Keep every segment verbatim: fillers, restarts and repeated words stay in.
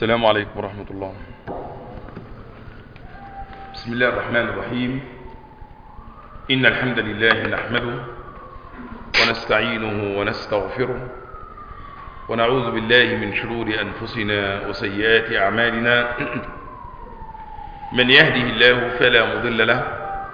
السلام عليكم ورحمة الله. بسم الله الرحمن الرحيم. إن الحمد لله نحمده ونستعينه ونستغفره ونعوذ بالله من شرور أنفسنا وسيئات أعمالنا. من يهده الله فلا مضل له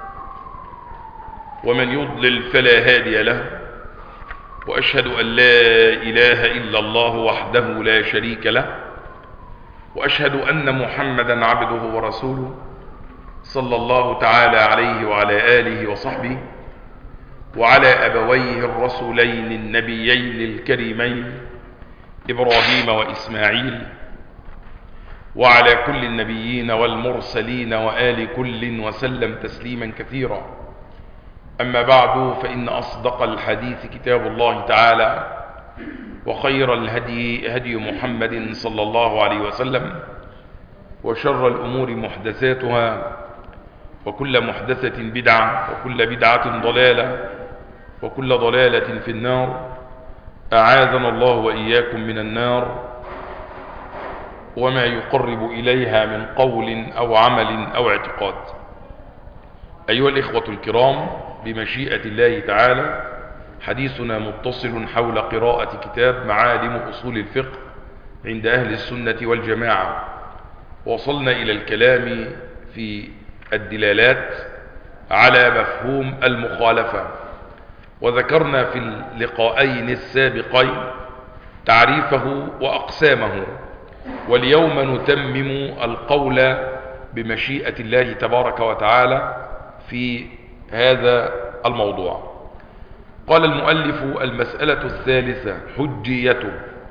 ومن يضلل فلا هادي له، وأشهد أن لا إله إلا الله وحده لا شريك له، وأشهد أن محمدا عبده ورسوله صلى الله تعالى عليه وعلى آله وصحبه وعلى أبويه الرسولين النبيين الكريمين إبراهيم وإسماعيل، وعلى كل النبيين والمرسلين وآل كل وسلم تسليما كثيرا. أما بعد، فإن أصدق الحديث كتاب الله تعالى، وخير الهدي هدي محمد صلى الله عليه وسلم، وشر الأمور محدثاتها، وكل محدثة بدعة، وكل بدعة ضلالة، وكل ضلالة في النار. أعاذنا الله وإياكم من النار وما يقرب إليها من قول أو عمل أو اعتقاد. أيها الإخوة الكرام، بمشيئة الله تعالى حديثنا متصل حول قراءة كتاب معالم أصول الفقه عند أهل السنة والجماعة. وصلنا إلى الكلام في الدلالات على مفهوم المخالفة، وذكرنا في اللقاءين السابقين تعريفه وأقسامه، واليوم نتمم القول بمشيئة الله تبارك وتعالى في هذا الموضوع. قال المؤلف: المسألة الثالثة حجيته.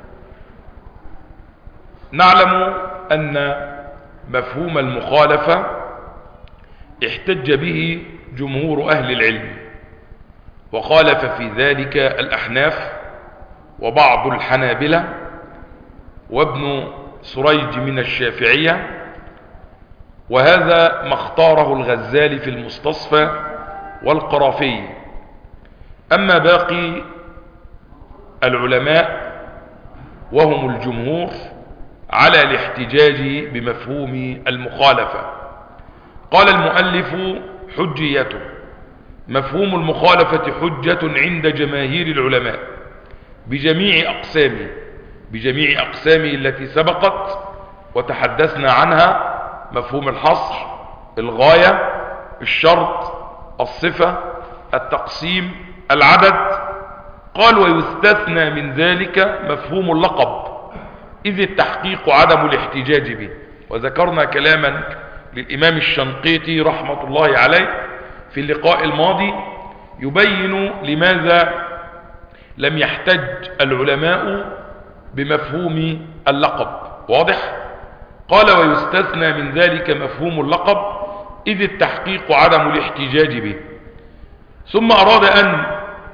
نعلم أن مفهوم المخالفة احتج به جمهور أهل العلم، وخالف في ذلك الأحناف وبعض الحنابلة وابن سريج من الشافعية، وهذا ما اختاره الغزالي في المستصفى والقرافي. أما باقي العلماء وهم الجمهور على الاحتجاج بمفهوم المخالفة. قال المؤلف: حجيته. مفهوم المخالفة حجة عند جماهير العلماء بجميع أقسامه بجميع أقسامه التي سبقت وتحدثنا عنها: مفهوم الحصر، الغاية، الشرط، الصفة، التقسيم، العدد. قال: ويستثنى من ذلك مفهوم اللقب، إذ التحقيق عدم الاحتجاج به. وذكرنا كلاما للإمام الشنقيطي رحمة الله عليه في اللقاء الماضي يبين لماذا لم يحتج العلماء بمفهوم اللقب. واضح؟ قال: ويستثنى من ذلك مفهوم اللقب، إذ التحقيق عدم الاحتجاج به. ثم أراد أن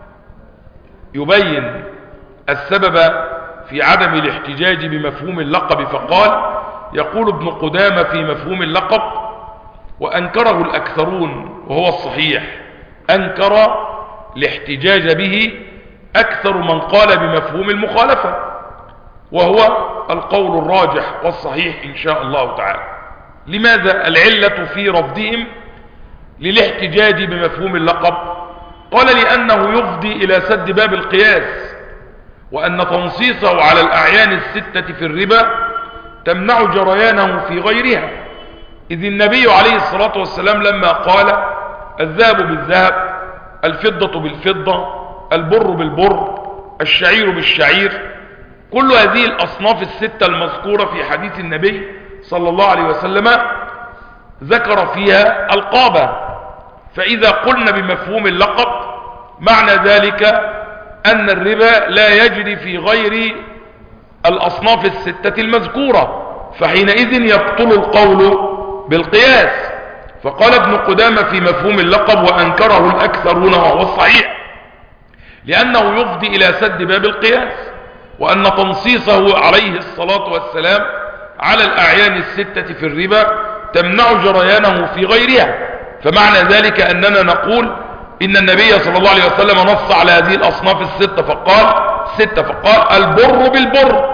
يبين السبب في عدم الاحتجاج بمفهوم اللقب، فقال: يقول ابن قدامة في مفهوم اللقب: وأنكره الأكثرون وهو الصحيح. أنكر الاحتجاج به أكثر من قال بمفهوم المخالفة، وهو القول الراجح والصحيح إن شاء الله تعالى. لماذا؟ العلة في رفضهم للاحتجاج بمفهوم اللقب. قال: لأنه يفضي إلى سد باب القياس، وأن تنصيصه على الأعيان الستة في الربا تمنع جريانه في غيرها، إذ النبي عليه الصلاة والسلام لما قال: الذهب بالذهب، الفضة بالفضة، البر بالبر، الشعير بالشعير، كل هذه الأصناف الستة المذكورة في حديث النبي صلى الله عليه وسلم ذكر فيها القابة. فإذا قلنا بمفهوم اللقب معنى ذلك أن الربا لا يجري في غير الأصناف الستة المذكورة، فحينئذ يبطل القول بالقياس. فقال ابن قدامة في مفهوم اللقب: وأنكره الأكثرون وهو الصحيح، لأنه يفضي إلى سد باب القياس، وأن تنصيصه عليه الصلاة والسلام على الأعيان الستة في الربا تمنع جريانه في غيرها. فمعنى ذلك أننا نقول إن النبي صلى الله عليه وسلم نص على هذه الأصناف الستة فقال ستة فقال: البر بالبر،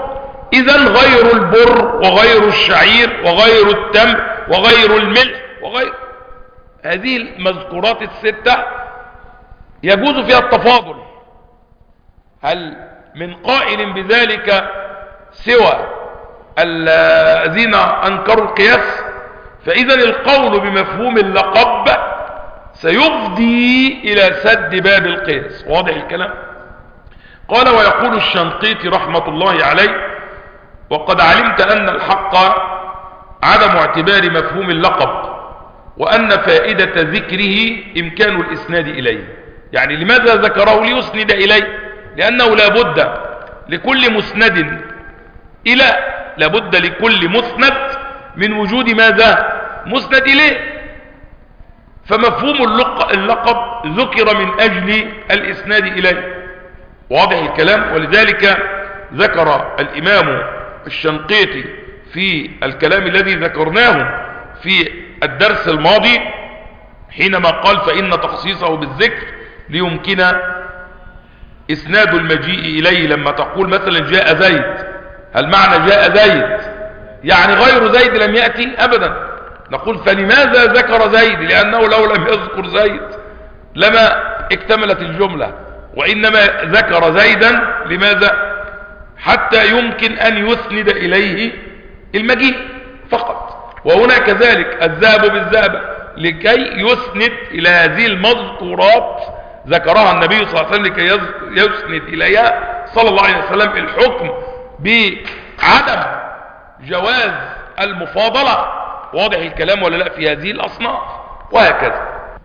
إذن غير البر وغير الشعير وغير التمر وغير الملح وغير هذه المذكورات الستة يجوز فيها التفاضل. هل من قائل بذلك سوى الذين أنكروا القياس؟ فإذا القول بمفهوم اللقب سيفضي إلى سد باب القياس. واضح الكلام؟ قال ويقول الشنقيطي رحمة الله عليه وقد علمت أن الحق عدم اعتبار مفهوم اللقب وأن فائدة ذكره إمكان الإسناد إليه. يعني لماذا ذكره؟ ليسند إليه، لأنه لابد لكل مسند إلى لابد لكل مسند من وجود ماذا؟ مسند إليه. فمفهوم اللقب ذكر من أجل الإسناد إليه. واضح الكلام؟ ولذلك ذكر الإمام الشنقيطي في الكلام الذي ذكرناه في الدرس الماضي حينما قال فإن تخصيصه بالذكر ليمكن إسناد المجيء إليه. لما تقول مثلا جاء زيد، هل معنى جاء زيد يعني غير زيد لم يأتي؟ أبدا. نقول فلماذا ذكر زيد؟ لأنه لو لم يذكر زيد لما اكتملت الجملة، وإنما ذكر زيدا لماذا؟ حتى يمكن أن يسند إليه المجيء فقط. وهنا كذلك الذهب بالذهب لكي يسند إلى هذه المذكورات ذكرها النبي صلى الله عليه وسلم لكي يسند إليها صلى الله عليه وسلم الحكم بعدم جواز المفاضلة. واضح الكلام ولا لا في هذه الأصناف؟ وهكذا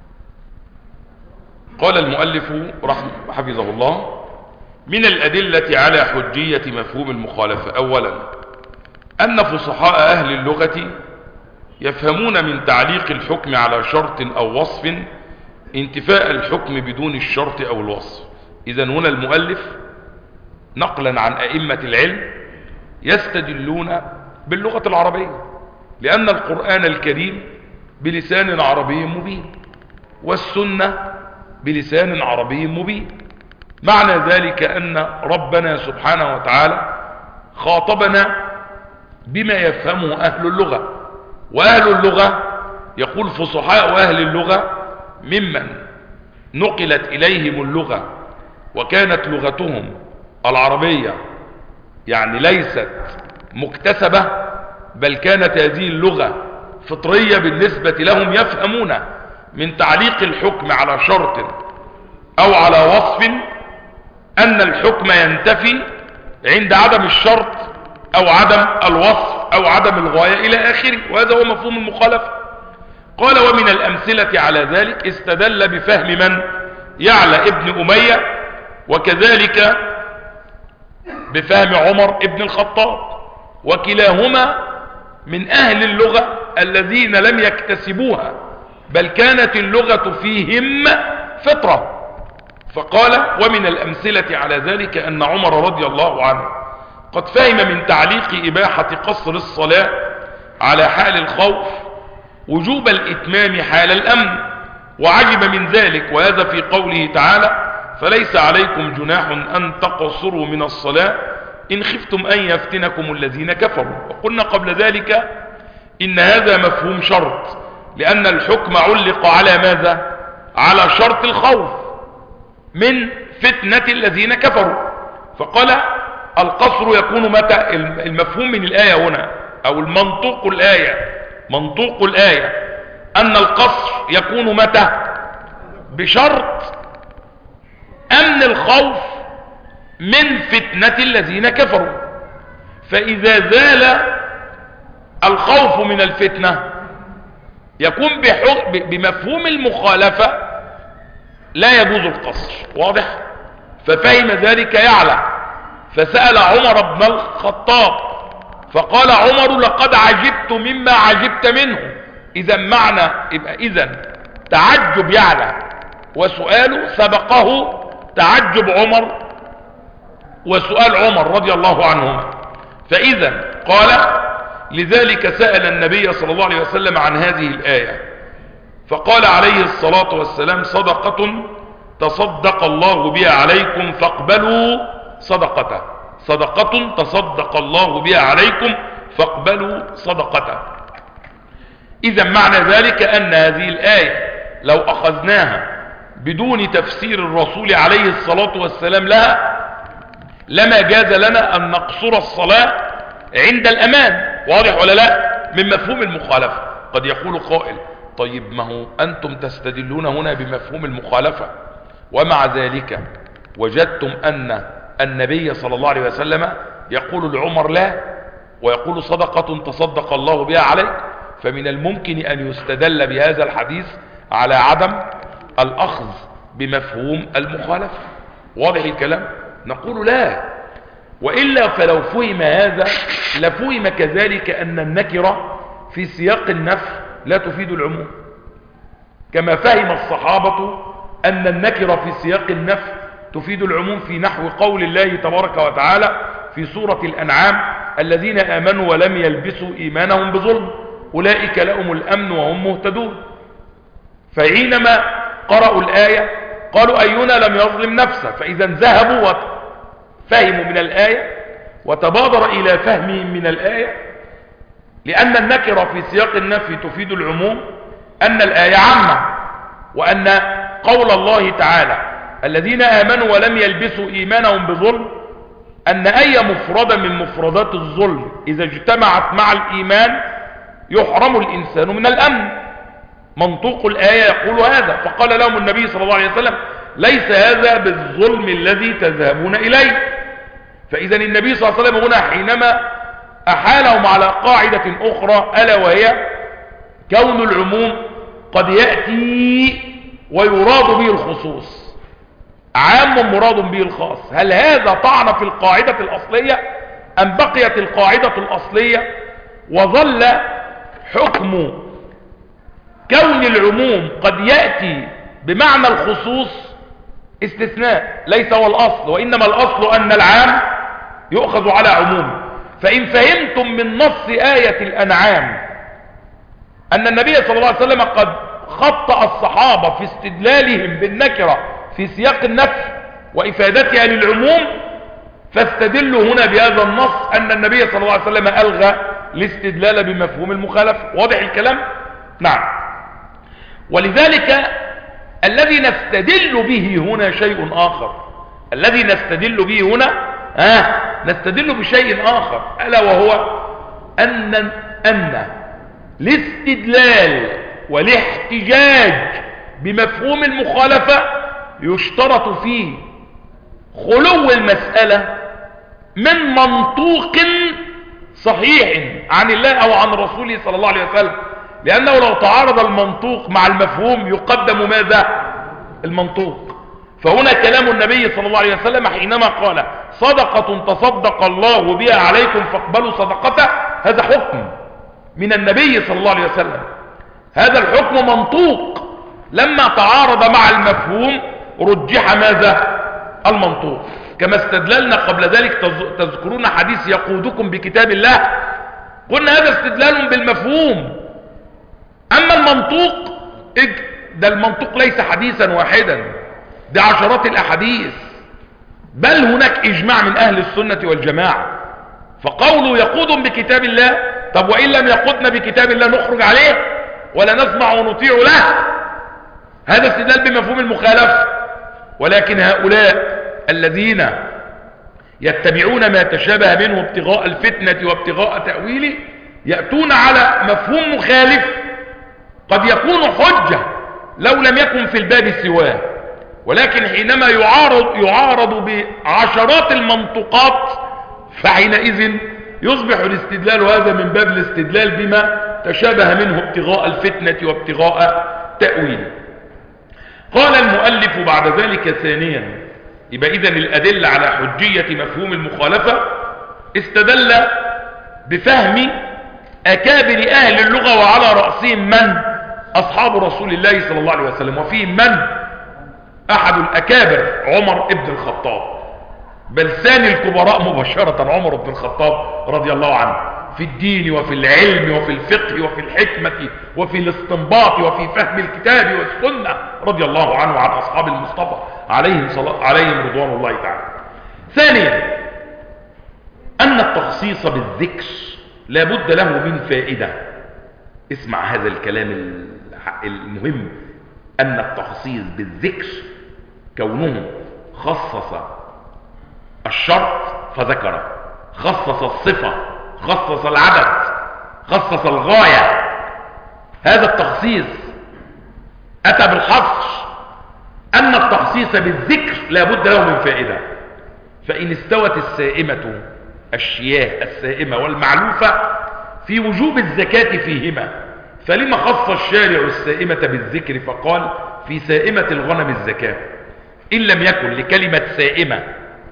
قال المؤلف رحمه حفظه الله من الأدلة على حجية مفهوم المخالفة: أولا أن فصحاء أهل اللغة يفهمون من تعليق الحكم على شرط أو وصف انتفاء الحكم بدون الشرط أو الوصف. إذن هنا المؤلف نقلا عن أئمة العلم يستدلون باللغة العربية، لأن القرآن الكريم بلسان عربي مبين والسنة بلسان عربي مبين. معنى ذلك أن ربنا سبحانه وتعالى خاطبنا بما يفهمه أهل اللغة. وأهل اللغة يقول فصحاء أهل اللغة ممن نقلت إليهم اللغة وكانت لغتهم العربية يعني ليست مكتسبة، بل كانت هذه اللغة فطرية بالنسبة لهم، يفهمون من تعليق الحكم على شرط أو على وصف أن الحكم ينتفي عند عدم الشرط أو عدم الوصف أو عدم الغاية إلى آخره. وهذا هو مفهوم المخالفة. قال ومن الأمثلة على ذلك استدل بفهم من؟ يعلى ابن أمية، وكذلك بفهم عمر ابن الخطاب، وكلاهما من أهل اللغة الذين لم يكتسبوها بل كانت اللغة فيهم فطرة. فقال ومن الأمثلة على ذلك أن عمر رضي الله عنه قد فهم من تعليق إباحة قصر الصلاة على حال الخوف وجوب الإتمام حال الأمن، وعجب من ذلك، وهذا في قوله تعالى فليس عليكم جناح أن تقصروا من الصلاة إن خفتم أن يفتنكم الذين كفروا. وقلنا قبل ذلك إن هذا مفهوم شرط، لأن الحكم علق على ماذا؟ على شرط الخوف من فتنة الذين كفروا. فقال القصر يكون متى؟ المفهوم من الآية هنا أو المنطوق الآية منطوق الآية أن القصر يكون متى؟ بشرط أمن الخوف من فتنة الذين كفروا. فإذا زال الخوف من الفتنة يكون بمفهوم المخالفة لا يجوز القصر. واضح؟ ففهم ذلك يعلى فسأل عمر بن الخطاب فقال عمر لقد عجبت مما عجبت منه. إذا معنى يبقى إذا تعجب يعلى وسؤاله سبقه تعجب عمر وسؤال عمر رضي الله عنهما. فإذا قال لذلك سأل النبي صلى الله عليه وسلم عن هذه الآية فقال عليه الصلاة والسلام صدقة تصدق الله بها عليكم فاقبلوا صدقته. صدقة تصدق الله بها عليكم فاقبلوا صدقته. إذا معنى ذلك أن هذه الآية لو أخذناها بدون تفسير الرسول عليه الصلاة والسلام لها لما جاز لنا أن نقصر الصلاة عند الأمان. واضح ولا لا؟ من مفهوم المخالفة. قد يقول قائل طيب ما هو أنتم تستدلون هنا بمفهوم المخالفة ومع ذلك وجدتم أن النبي صلى الله عليه وسلم يقول لعمر لا ويقول صدقة تصدق الله بها عليك، فمن الممكن أن يستدل بهذا الحديث على عدم الأخذ بمفهوم المخالفة. واضح الكلام؟ نقول لا، وإلا فلو فهم هذا لفهم كذلك أن النكرة في سياق النفي لا تفيد العموم، كما فهم الصحابة أن النكرة في سياق النفي تفيد العموم في نحو قول الله تبارك وتعالى في سورة الأنعام الذين آمنوا ولم يلبسوا إيمانهم بظلم أولئك لهم الأمن وهم مهتدون. فحينما قرأوا الآية قالوا أينا لم يظلم نفسه، فإذا ذهبوا وفهموا من الآية وتبادر إلى فهمهم من الآية، لأن النكرة في سياق النفي تفيد العموم، أن الآية عامة، وأن قول الله تعالى الذين آمنوا ولم يلبسوا إيمانهم بظلم أن أي مفردة من مفردات الظلم إذا اجتمعت مع الإيمان يحرم الإنسان من الأمن. منطوق الآية يقول هذا، فقال لهم النبي صلى الله عليه وسلم ليس هذا بالظلم الذي تذهبون إليه. فإذا النبي صلى الله عليه وسلم هنا حينما أحالهم على قاعدة أخرى ألا وهي كون العموم قد يأتي ويراد به الخصوص، عام مراد به الخاص. هل هذا طعن في القاعدة الأصلية أم بقيت القاعدة الأصلية وظل حكم كون العموم قد يأتي بمعنى الخصوص استثناء ليس هو الأصل، وإنما الأصل أن العام يؤخذ على عموم. فإن فهمتم من نص آية الأنعام أن النبي صلى الله عليه وسلم قد خطأ الصحابة في استدلالهم بالنكرة في سياق النفي وإفادتها للعموم، فاستدلوا هنا بهذا النص أن النبي صلى الله عليه وسلم ألغى الاستدلال بمفهوم المخالفة. واضح الكلام؟ نعم. ولذلك الذي نستدل به هنا شيء آخر، الذي نستدل به هنا آه نستدل بشيء آخر، ألا وهو أن أن الاستدلال والاحتجاج بمفهوم المخالفة يشترط فيه خلو المسألة من منطوق صحيح عن الله أو عن رسوله صلى الله عليه وسلم، لأنه لو تعارض المنطوق مع المفهوم يقدم ماذا؟ المنطوق. فهنا كلام النبي صلى الله عليه وسلم حينما قال صدقة تصدق الله بها عليكم فاقبلوا صدقته، هذا حكم من النبي صلى الله عليه وسلم، هذا الحكم منطوق، لما تعارض مع المفهوم رجح ماذا؟ المنطوق. كما استدللنا قبل ذلك، تذكرون حديث يقودكم بكتاب الله، قلنا هذا استدلال بالمفهوم. أما المنطوق ده المنطوق ليس حديثا واحدا، ده عشرات الأحاديث، بل هناك إجماع من أهل السنة والجماعة. فقوله يقود بكتاب الله، طب وإن لم يقودنا بكتاب الله نخرج عليه ولا نسمع ونطيع له؟ هذا استدلال بمفهوم المخالفة. ولكن هؤلاء الذين يتبعون ما تشابه منه ابتغاء الفتنة وابتغاء تأويله يأتون على مفهوم مخالف قد يكون حجة لو لم يكن في الباب سواه، ولكن حينما يعارض, يعارض بعشرات المنطقات فحينئذ يصبح الاستدلال هذا من باب الاستدلال بما تشابه منه ابتغاء الفتنة وابتغاء تأويله. قال المؤلف بعد ذلك ثانيا، يبقى إذن الأدلة على حجية مفهوم المخالفة استدل بفهم أكابر أهل اللغة، وعلى رأسهم من؟ أصحاب رسول الله صلى الله عليه وسلم، وفيهم من؟ أحد الأكابر عمر ابن الخطاب، بل ثاني الكبراء مباشرة عمر بن الخطاب رضي الله عنه، في الدين وفي العلم وفي الفقه وفي الحكمة وفي الاستنباط وفي فهم الكتاب والسنة، رضي الله عنه وعن أصحاب المصطفى عليهم, عليهم رضوان الله تعالى. ثانيا أن التخصيص بالذكر لا بد له من فائدة. اسمع هذا الكلام المهم، أن التخصيص بالذكر كونه خصص الشرط فذكره، خصص الصفة، خصص العدد، خصص الغاية، هذا التخصيص أتى بالحصر. أن التخصيص بالذكر لا بد له من فائدة. فإن استوت السائمة الشياه السائمة والمعلوفة في وجوب الزكاة فيهما، فلما خص الشارع السائمة بالذكر فقال في سائمة الغنم الزكاة؟ إن لم يكن لكلمة سائمة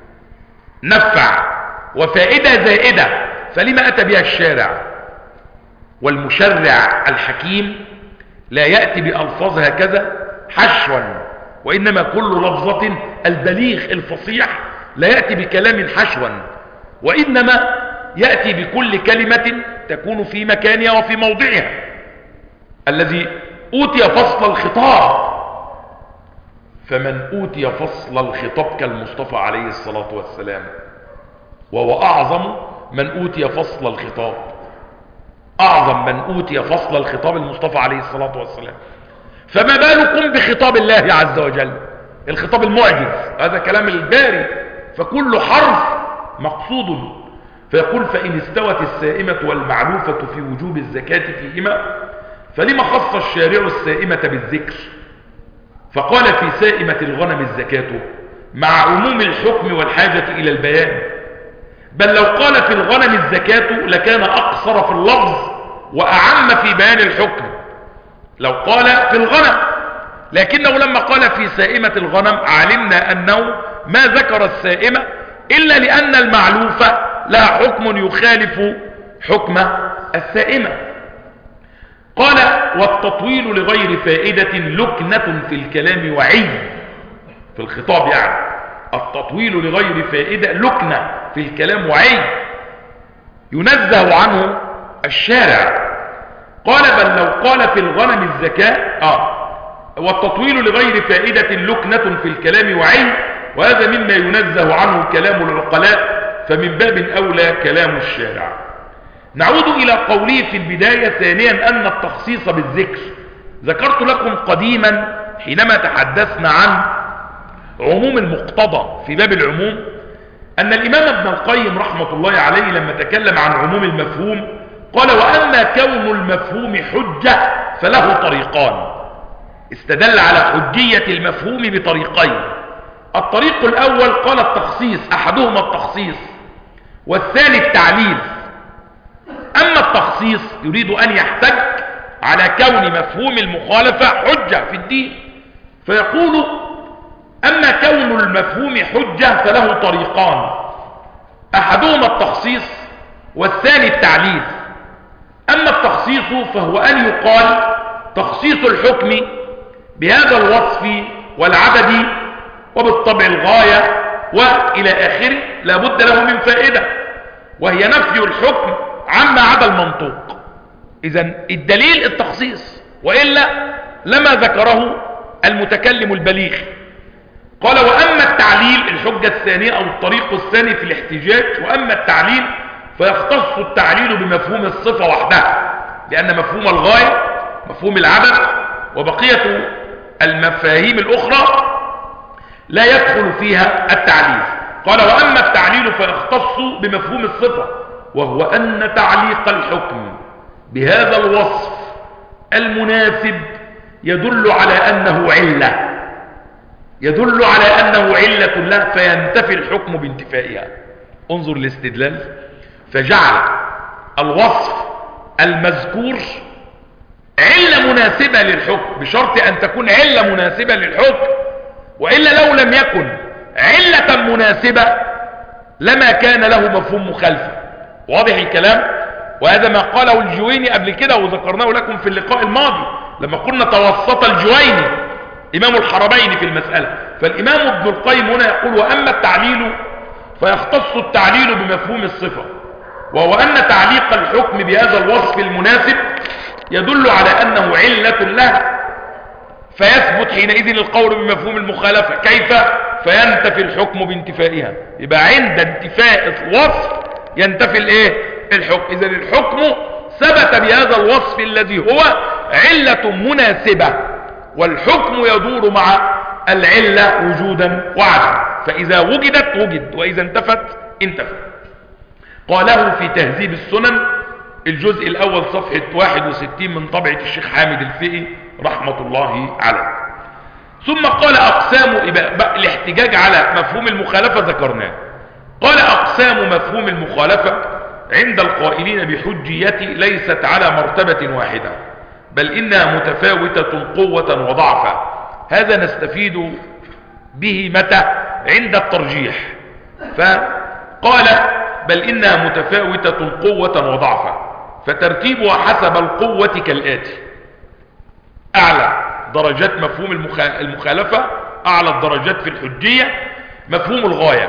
نفع وفائدة زائدة فلما أتى بها الشارع؟ والمشرع الحكيم لا يأتي بألفاظ هكذا حشوا، وإنما كل لفظة البليغ الفصيح لا يأتي بكلام حشوا، وإنما يأتي بكل كلمة تكون في مكانها وفي موضعها. الذي أوتي فصل الخطاب، فمن أوتي فصل الخطاب كالمصطفى عليه الصلاة والسلام، وهو أعظم من أوتي فصل الخطاب، أعظم من أوتي فصل الخطاب المصطفى عليه الصلاة والسلام، فما بالكم بخطاب الله عز وجل، الخطاب المعجز، هذا كلام الباري، فكل حرف مقصود. فيقول فإن استوت السائمة والمعلوفة في وجوب الزكاة فيهما فلما خص الشارع السائمة بالذكر فقال في سائمة الغنم الزكاة مع عموم الحكم والحاجة إلى البيان؟ بل لو قال في الغنم الزكاة لكان أقصر في اللفظ وأعم في بيان الحكم، لو قال في الغنم، لكنه لما قال في سائمة الغنم علمنا أنه ما ذكر السائمة إلا لأن المعلوفة لها حكم يخالف حكم السائمة. قال والتطويل لغير فائدة لكنة في الكلام وعي، في الخطاب يعني التطويل لغير فائدة لكنة في الكلام وعي ينزه عنه الشارع. قال بل لو قال في الغنم الزكاة آه والتطويل لغير فائدة لكنة في الكلام وعي، وهذا مما ينزه عنه كلام العقلاء، فمن باب أولى كلام الشارع. نعود إلى قوله في البداية ثانيا أن التخصيص بالذكر. ذكرت لكم قديما حينما تحدثنا عن عموم المقتضى في باب العموم أن الإمام ابن القيم رحمة الله عليه لما تكلم عن عموم المفهوم قال وأما كون المفهوم حجة فله طريقان. استدل على حجية المفهوم بطريقين. الطريق الأول قال التخصيص، أحدهما التخصيص والثاني التعليل. أما التخصيص يريد أن يحتج على كون مفهوم المخالفة حجة في الدين، فيقول أما كون المفهوم حجة فله طريقان، أحدهما التخصيص والثاني التعليل. أما التخصيص فهو أن يقال تخصيص الحكم بهذا الوصف والعدد وبالطبع الغاية وإلى آخره لا بد له من فائدة، وهي نفي الحكم عما عدا المنطوق. إذن الدليل التخصيص، وإلا لما ذكره المتكلم البليغ. قال وأما التعليل الحجة الثانية أو الطريق الثاني في الاحتجاج، وأما التعليل فيختص التعليل بمفهوم الصفة وحدها، لأن مفهوم الغاية مفهوم العدد وبقية المفاهيم الأخرى لا يدخل فيها التعليل. قال وأما التعليل فيختص بمفهوم الصفة، وهو أن تعليق الحكم بهذا الوصف المناسب يدل على أنه علة، يدل على أنه علة له فينتفي الحكم بانتفائها. انظر الاستدلال، فجعل الوصف المذكور علة مناسبة للحكم بشرط أن تكون علة مناسبة للحكم، وإلا لو لم يكن علة مناسبة لما كان له مفهوم مخالفة. واضح الكلام؟ وهذا ما قاله الجويني قبل كده وذكرناه لكم في اللقاء الماضي لما قلنا توسط الجويني إمام الحرمين في المسألة. فالإمام ابن القيم هنا يقول وأما التعليل فيختص التعليل بمفهوم الصفة، وهو أن تعليق الحكم بهذا الوصف المناسب يدل على أنه علة له فيثبت حينئذ القول بمفهوم المخالفة. كيف؟ فينتفي الحكم بانتفائها. يبقى عند انتفاء الوصف ينتفي الايه الحكم. اذا الحكم ثبت بهذا الوصف الذي هو علة مناسبة، والحكم يدور مع العلة وجودا وعدما، فإذا وجدت وجد، وإذا انتفت انتفت. قاله في تهذيب السنن الجزء الأول صفحة واحد وستين من طبعة الشيخ حامد الفقي رحمة الله عليه. ثم قال أقسام الاحتجاج على مفهوم المخالفة ذكرناه. قال أقسام مفهوم المخالفة عند القائلين بحجيته ليست على مرتبة واحدة، بل إنها متفاوتة قوة وضعفا. هذا نستفيد به متى؟ عند الترجيح. فقال بل إنها متفاوتة قوة وضعفا، فترتيبها حسب القوة كالآتي: أعلى درجات مفهوم المخالفة، أعلى الدرجات في الحجية مفهوم الغاية،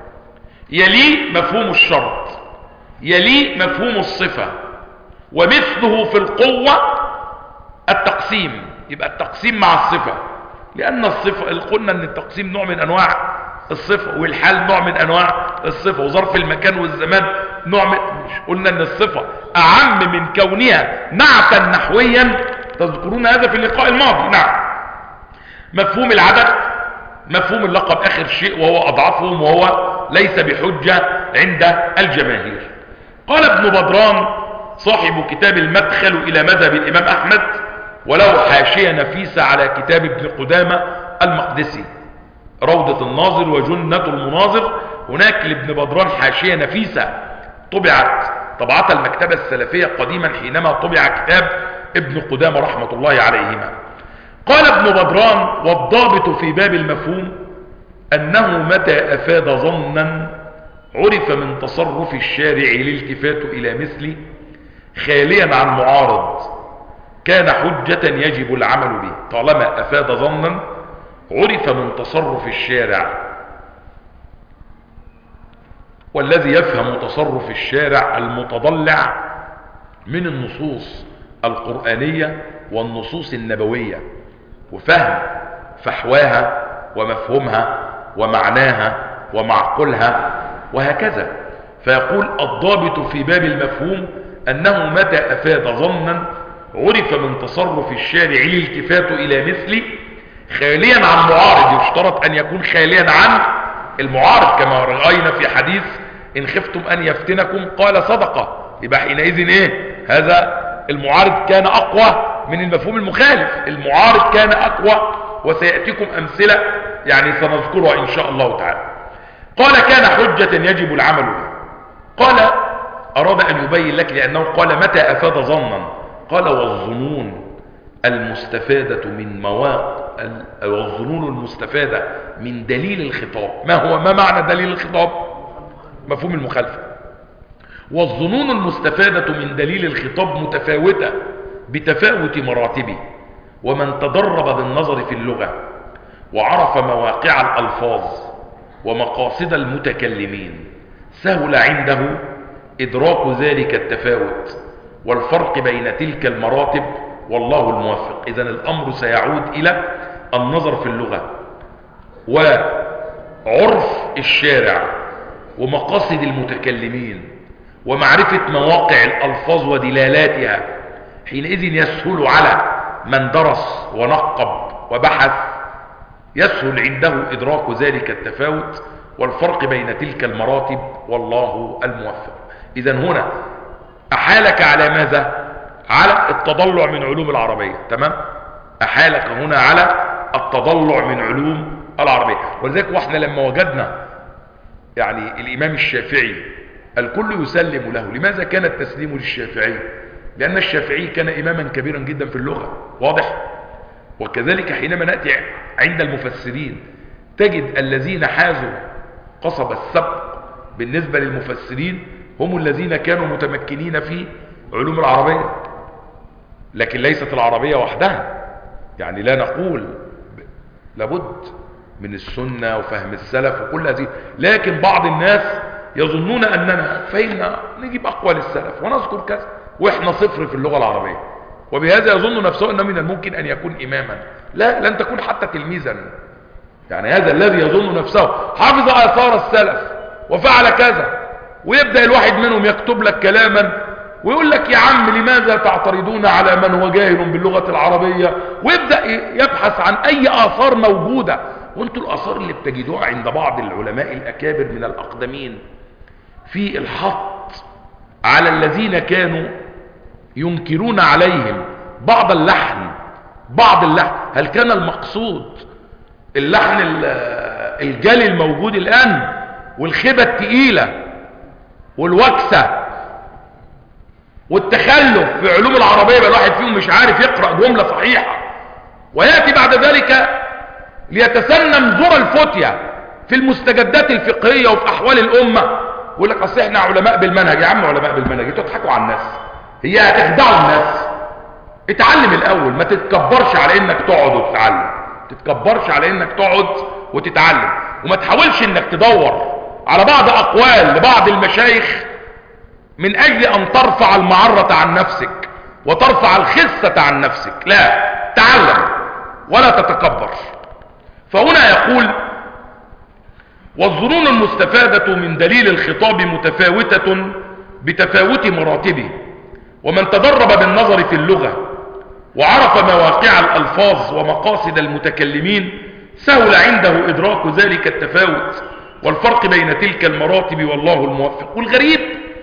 يلي مفهوم الشرط، يلي مفهوم الصفة، ومثله في القوة التقسيم. يبقى التقسيم مع الصفة، لأن الصفة قلنا أن التقسيم نوع من أنواع الصفة، والحال نوع من أنواع الصفة، وظرف المكان والزمان نوع من، مش قلنا أن الصفة أعم من كونها نعتا نحويا؟ تذكرون هذا في اللقاء الماضي. نعم. مفهوم العدد، مفهوم اللقب آخر شيء وهو أضعفهم، وهو ليس بحجة عند الجماهير. قال ابن بدران صاحب كتاب المدخل إلى مذهب الإمام أحمد، وله حاشية نفيسة على كتاب ابن قدامة المقدسي روضة الناظر وجنة المناظر. هناك لابن بدران حاشية نفيسة طبعت طبعتها المكتبة السلفية قديما حينما طبع كتاب ابن قدامة رحمة الله عليهما. قال ابن بدران: والضابط في باب المفهوم أنه متى أفاد ظنا عرف من تصرف الشارع الالتفات إلى مثله خاليا عن معارض كان حجة يجب العمل به. طالما أفاد ظنا عرف من تصرف الشارع، والذي يفهم تصرف الشارع المتضلع من النصوص القرآنية والنصوص النبوية، وفهم فحواها ومفهومها ومعناها ومعقولها وهكذا. فيقول: الضابط في باب المفهوم أنه متى أفاد ظنا عرف من تصرف الشارع الالتفات إلى مثله خاليا عن معارض. يشترط أن يكون خاليا عن المعارض، كما رأينا في حديث إن خفتم أن يفتنكم قال صدقة. يبقى حينئذ إيه؟ هذا المعارض كان أقوى من المفهوم المخالف، المعارض كان أقوى، وسيأتيكم أمثلة يعني سنذكرها إن شاء الله تعالى. قال: كان حجة يجب العمل به. قال: أراد أن يبين لك، لأنه قال متى أفاد ظنا، قال: والظنون المستفادة من مواقع والظنون المستفادة من دليل الخطاب. ما هو ما معنى دليل الخطاب؟ مفهوم المخالفة. والظنون المستفادة من دليل الخطاب متفاوتة بتفاوت مراتبه، ومن تدرب بالنظر في اللغة وعرف مواقع الألفاظ ومقاصد المتكلمين سهل عنده إدراك ذلك التفاوت والفرق بين تلك المراتب، والله الموفق. إذن الأمر سيعود إلى النظر في اللغة وعرف الشارع ومقاصد المتكلمين ومعرفة مواقع الألفاظ ودلالاتها. حينئذ يسهل على من درس ونقب وبحث، يسهل عنده إدراك ذلك التفاوت والفرق بين تلك المراتب، والله الموفق. إذن هنا أحالك على ماذا؟ على التضلع من علوم العربية. تمام؟ أحالك هنا على التضلع من علوم العربية. ولذلك واحنا لما وجدنا يعني الإمام الشافعي الكل يسلم له. لماذا كان التسليم للشافعي؟ لأن الشافعي كان إماما كبيرا جدا في اللغة، واضح؟ وكذلك حينما نأتي عند المفسرين تجد الذين حازوا قصب السبق بالنسبة للمفسرين هم الذين كانوا متمكنين في علوم العربية، لكن ليست العربية وحدها. يعني لا نقول لابد من السنة وفهم السلف وكل هذه، لكن بعض الناس يظنون أننا فإن نجيب أقوال السلف ونذكر كذا وإحنا صفر في اللغة العربية، وبهذا يظن نفسه أنه من الممكن أن يكون إماما. لا، لن تكون حتى تلميذا. يعني هذا الذي يظن نفسه حافظ آثار السلف وفعل كذا، ويبدأ الواحد منهم يكتب لك كلاما ويقول لك يا عم لماذا تعترضون على من هو جاهل باللغة العربية، ويبدأ يبحث عن اي اثار موجودة. وانتوا الاثار اللي بتجدوها عند بعض العلماء الاكابر من الاقدمين في الحط على الذين كانوا ينكرون عليهم بعض اللحن بعض اللحن هل كان المقصود اللحن الجلي الموجود الآن والخبة التقيلة والوكسة والتخلف في علوم العربية بقى الواحد فيهم مش عارف يقرأ جملة صحيحة، ويأتي بعد ذلك ليتسنم زر الفتية في المستجدات الفقهية وفي أحوال الأمة، يقول لك أصل احنا علماء بالمنهج. يا عم علماء بالمنهج انتوا تضحكوا على الناس، هي هتخدعوا الناس. اتعلم الأول، ما تتكبرش على انك تقعد وتتعلم، تتكبرش على انك تقعد وتتعلم، وما تحاولش انك تدور على بعض اقوال لبعض المشايخ من اجل ان ترفع المعرة عن نفسك وترفع الخسة عن نفسك. لا، تعلم ولا تتكبر. فهنا يقول والظنون المستفادة من دليل الخطاب متفاوتة بتفاوت مراتبه، ومن تدرب بالنظر في اللغة وعرف مواقع الألفاظ ومقاصد المتكلمين سهل عنده إدراك ذلك التفاوت والفرق بين تلك المراتب، والله الموفق. والغريب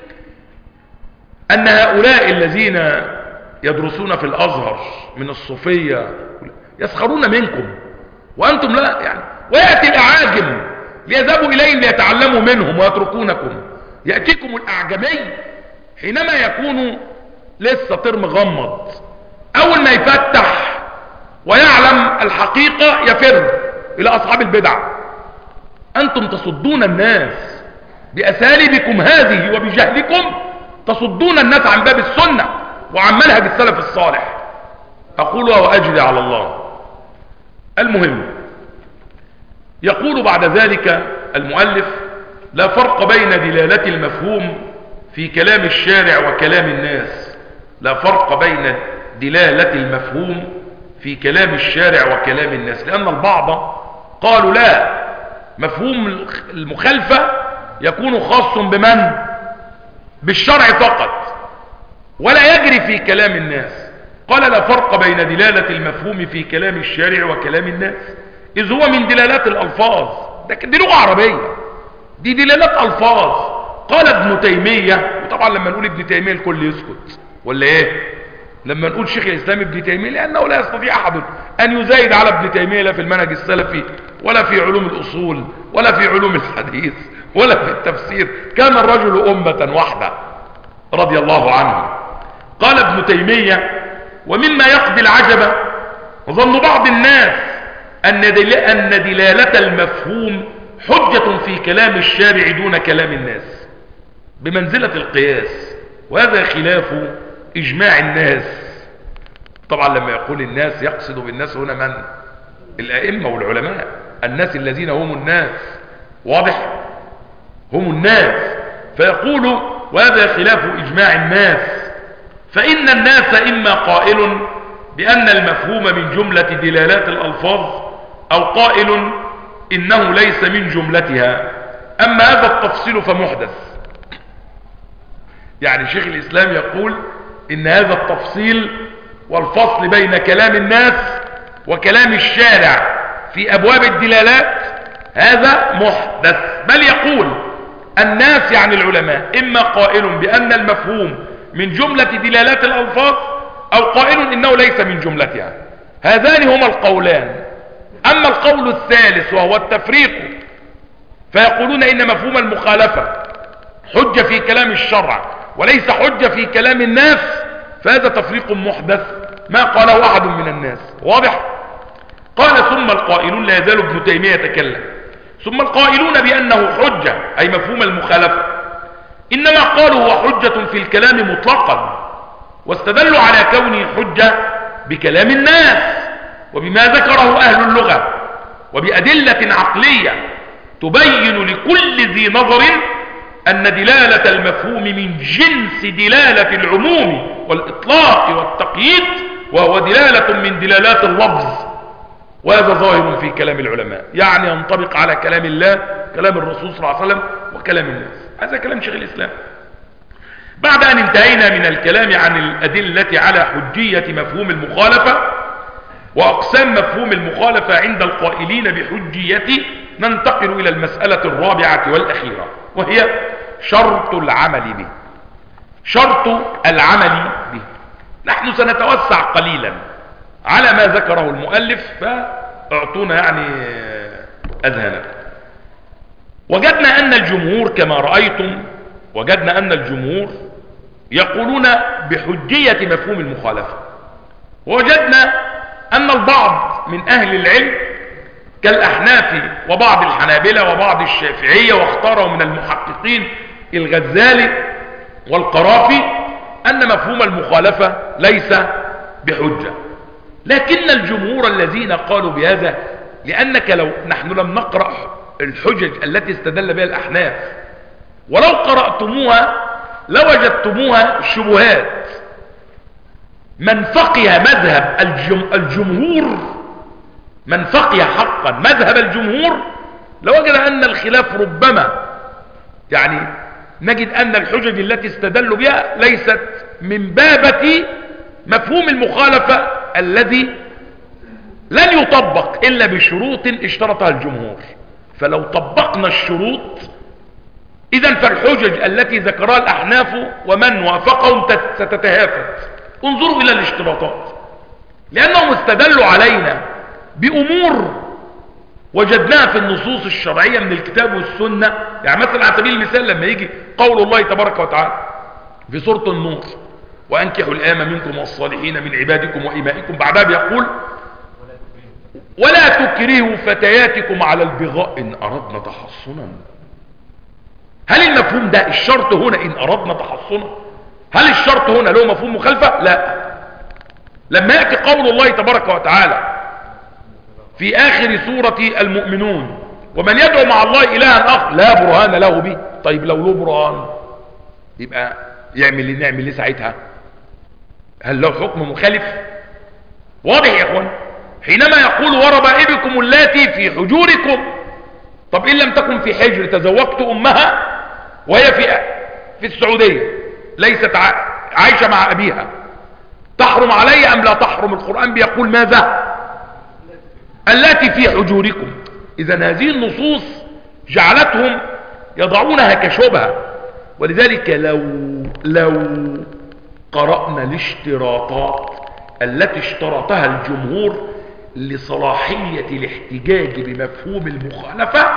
أن هؤلاء الذين يدرسون في الأزهر من الصوفية يسخرون منكم وأنتم لا يعني، ويأتي الأعاجم ليذهبوا إليهم ليتعلموا منهم ويتركونكم. يأتيكم الأعجمي حينما يكون لسه طير مغمض، أول ما يفتح ويعلم الحقيقة يفر إلى أصحاب البدع. أنتم تصدون الناس بأساليبكم هذه وبجهلكم، تصدون الناس عن باب السنة وعن منهج السلف الصالح. أقولها وأجري على الله. المهم يقول بعد ذلك المؤلف لا فرق بين دلالة المفهوم في كلام الشارع وكلام الناس. لا فرق بين دلالة المفهوم في كلام الشارع وكلام الناس، لأن البعض قالوا لا، مفهوم المخالفة يكون خاص بمن؟ بالشرع فقط ولا يجري في كلام الناس. قال لا فرق بين دلالة المفهوم في كلام الشارع وكلام الناس، إذ هو من دلالات الألفاظ. لكن دي لغة عربية، دي دلالات ألفاظ. قال ابن تيمية، وطبعا لما نقول ابن تيمية الكل يسكت ولا ايه؟ لما نقول شيخ الإسلام ابن تيمية، لأنه لا يستطيع أحد أن يزايد على ابن تيمية لا في المنهج السلفي ولا في علوم الأصول ولا في علوم الحديث ولا في التفسير. كان الرجل أمة واحدة رضي الله عنه. قال ابن تيمية ومما يقضي العجب ظن بعض الناس أن دلالة المفهوم حجة في كلام الشارع دون كلام الناس بمنزلة القياس، وهذا خلاف إجماع الناس. طبعا لما يقول الناس يقصد بالناس هنا من؟ الأئمة والعلماء، الناس الذين هم الناس، واضح؟ هم الناس. فيقول وهذا خلاف إجماع الناس، فإن الناس إما قائل بأن المفهوم من جملة دلالات الألفاظ، أو قائل إنه ليس من جملتها. أما هذا التفصيل فمحدث. يعني شيخ الإسلام يقول إن هذا التفصيل والفصل بين كلام الناس وكلام الشارع في أبواب الدلالات هذا محدث. بل يقول الناس يعني العلماء إما قائل بأن المفهوم من جملة دلالات الألفاظ، أو قائل إنه ليس من جملتها. هذان هما القولان. أما القول الثالث وهو التفريق، فيقولون إن مفهوم المخالفة حجة في كلام الشرع وليس حجة في كلام الناس، فهذا تفريق محدث ما قاله أحد من الناس. واضح؟ قال ثم القائلون، لا يزال ابن تيمية يتكلم، ثم القائلون بأنه حجة أي مفهوم المخالفة إنما قالوا هو حجة في الكلام مطلقا، واستدلوا على كونه حجة بكلام الناس وبما ذكره أهل اللغة وبأدلة عقلية تبين لكل ذي نظر أن دلالة المفهوم من جنس دلالة العموم والإطلاق والتقييد، وهو دلالة من دلالات اللفظ. وهذا ظاهر في كلام العلماء، يعني ينطبق على كلام الله، كلام الرسول صلى الله عليه وسلم، وكلام الناس. هذا كلام شيخ الإسلام. بعد أن انتهينا من الكلام عن الأدلة على حجية مفهوم المخالفة وأقسام مفهوم المخالفة عند القائلين بحجيته، ننتقل إلى المسألة الرابعة والأخيرة، وهي شرط العمل به. شرط العمل به، نحن سنتوسع قليلا على ما ذكره المؤلف، فاعطونا يعني أذهانكم. وجدنا أن الجمهور كما رأيتم وجدنا أن الجمهور يقولون بحجية مفهوم المخالفة، ووجدنا أن البعض من أهل العلم كالأحناف وبعض الحنابلة وبعض الشافعية، واختاروا من المحققين الغزالي والقرافي أن مفهوم المخالفة ليس بحجة. لكن الجمهور الذين قالوا بهذا، لأنك لو نحن لم نقرأ الحجج التي استدل بها الأحناف، ولو قرأتموها لوجدتموها شبهات. من فقه مذهب الجم الجمهور من فقه حقا مذهب الجمهور لوجد أن الخلاف ربما يعني نجد أن الحجج التي استدلوا بها ليست من بابة مفهوم المخالفة الذي لن يطبق إلا بشروط اشترطها الجمهور. فلو طبقنا الشروط إذن فالحجج التي ذكرها الأحناف ومن وافقهم ستتهافت. انظروا إلى الاشتراطات، لأنهم استدلوا علينا بأمور وجدناها في النصوص الشرعية من الكتاب والسنة. يعني مثلا على سبيل المثال لما يجي قول الله تبارك وتعالى في سورة النور: وأنكحوا الآن منكم والصالحين من عبادكم وإمائكم، بعدها بيقول: ولا تكرهوا فتياتكم على البغاء إن أردنا تحصنا. هل المفهوم ده الشرط هنا إن أردنا تحصنا؟ هل الشرط هنا له مفهوم مخالفة؟ لا. لما يأتي قول الله تبارك وتعالى في آخر سورة المؤمنون: ومن يدعو مع الله إلها آخر لا برهان له به. طيب لو له برهان يبقى يعمل لي نعمل لي ساعتها؟ هل له حكم مخالف؟ واضح يا اخوان؟ حينما يقول: وربائبكم اللاتي في حجوركم، طب إن لم تكن في حجر تزوجت أمها وهي في في السعودية ليست عايشة مع أبيها، تحرم علي أم لا تحرم؟ القرآن بيقول ماذا؟ اللاتي في حجوركم. إذا هذه النصوص جعلتهم يضعونها كشبهة. ولذلك لو لو قرأنا الاشتراطات التي اشترطها الجمهور لصلاحية الاحتجاج بمفهوم المخالفة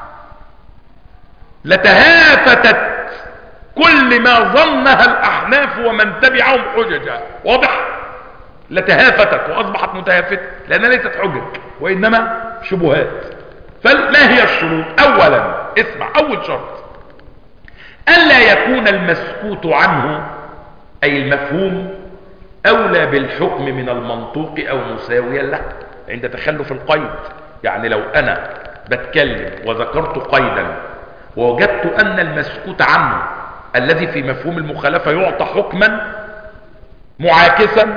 لتهافتت كل ما ظنها الأحناف ومن تبعهم حججا. واضح؟ لتهافتت وأصبحت متهافتة، لأنها ليست حجج وإنما شبهات. فما هي الشروط؟ أولا اسمع، أول شرط: ألا يكون المسكوت عنه أي المفهوم أولى بالحكم من المنطوق أو مساويا له عند تخلف القيد. يعني لو أنا بتكلم وذكرت قيدا ووجدت أن المسكوت عنه الذي في مفهوم المخالفة يعطى حكما معاكسا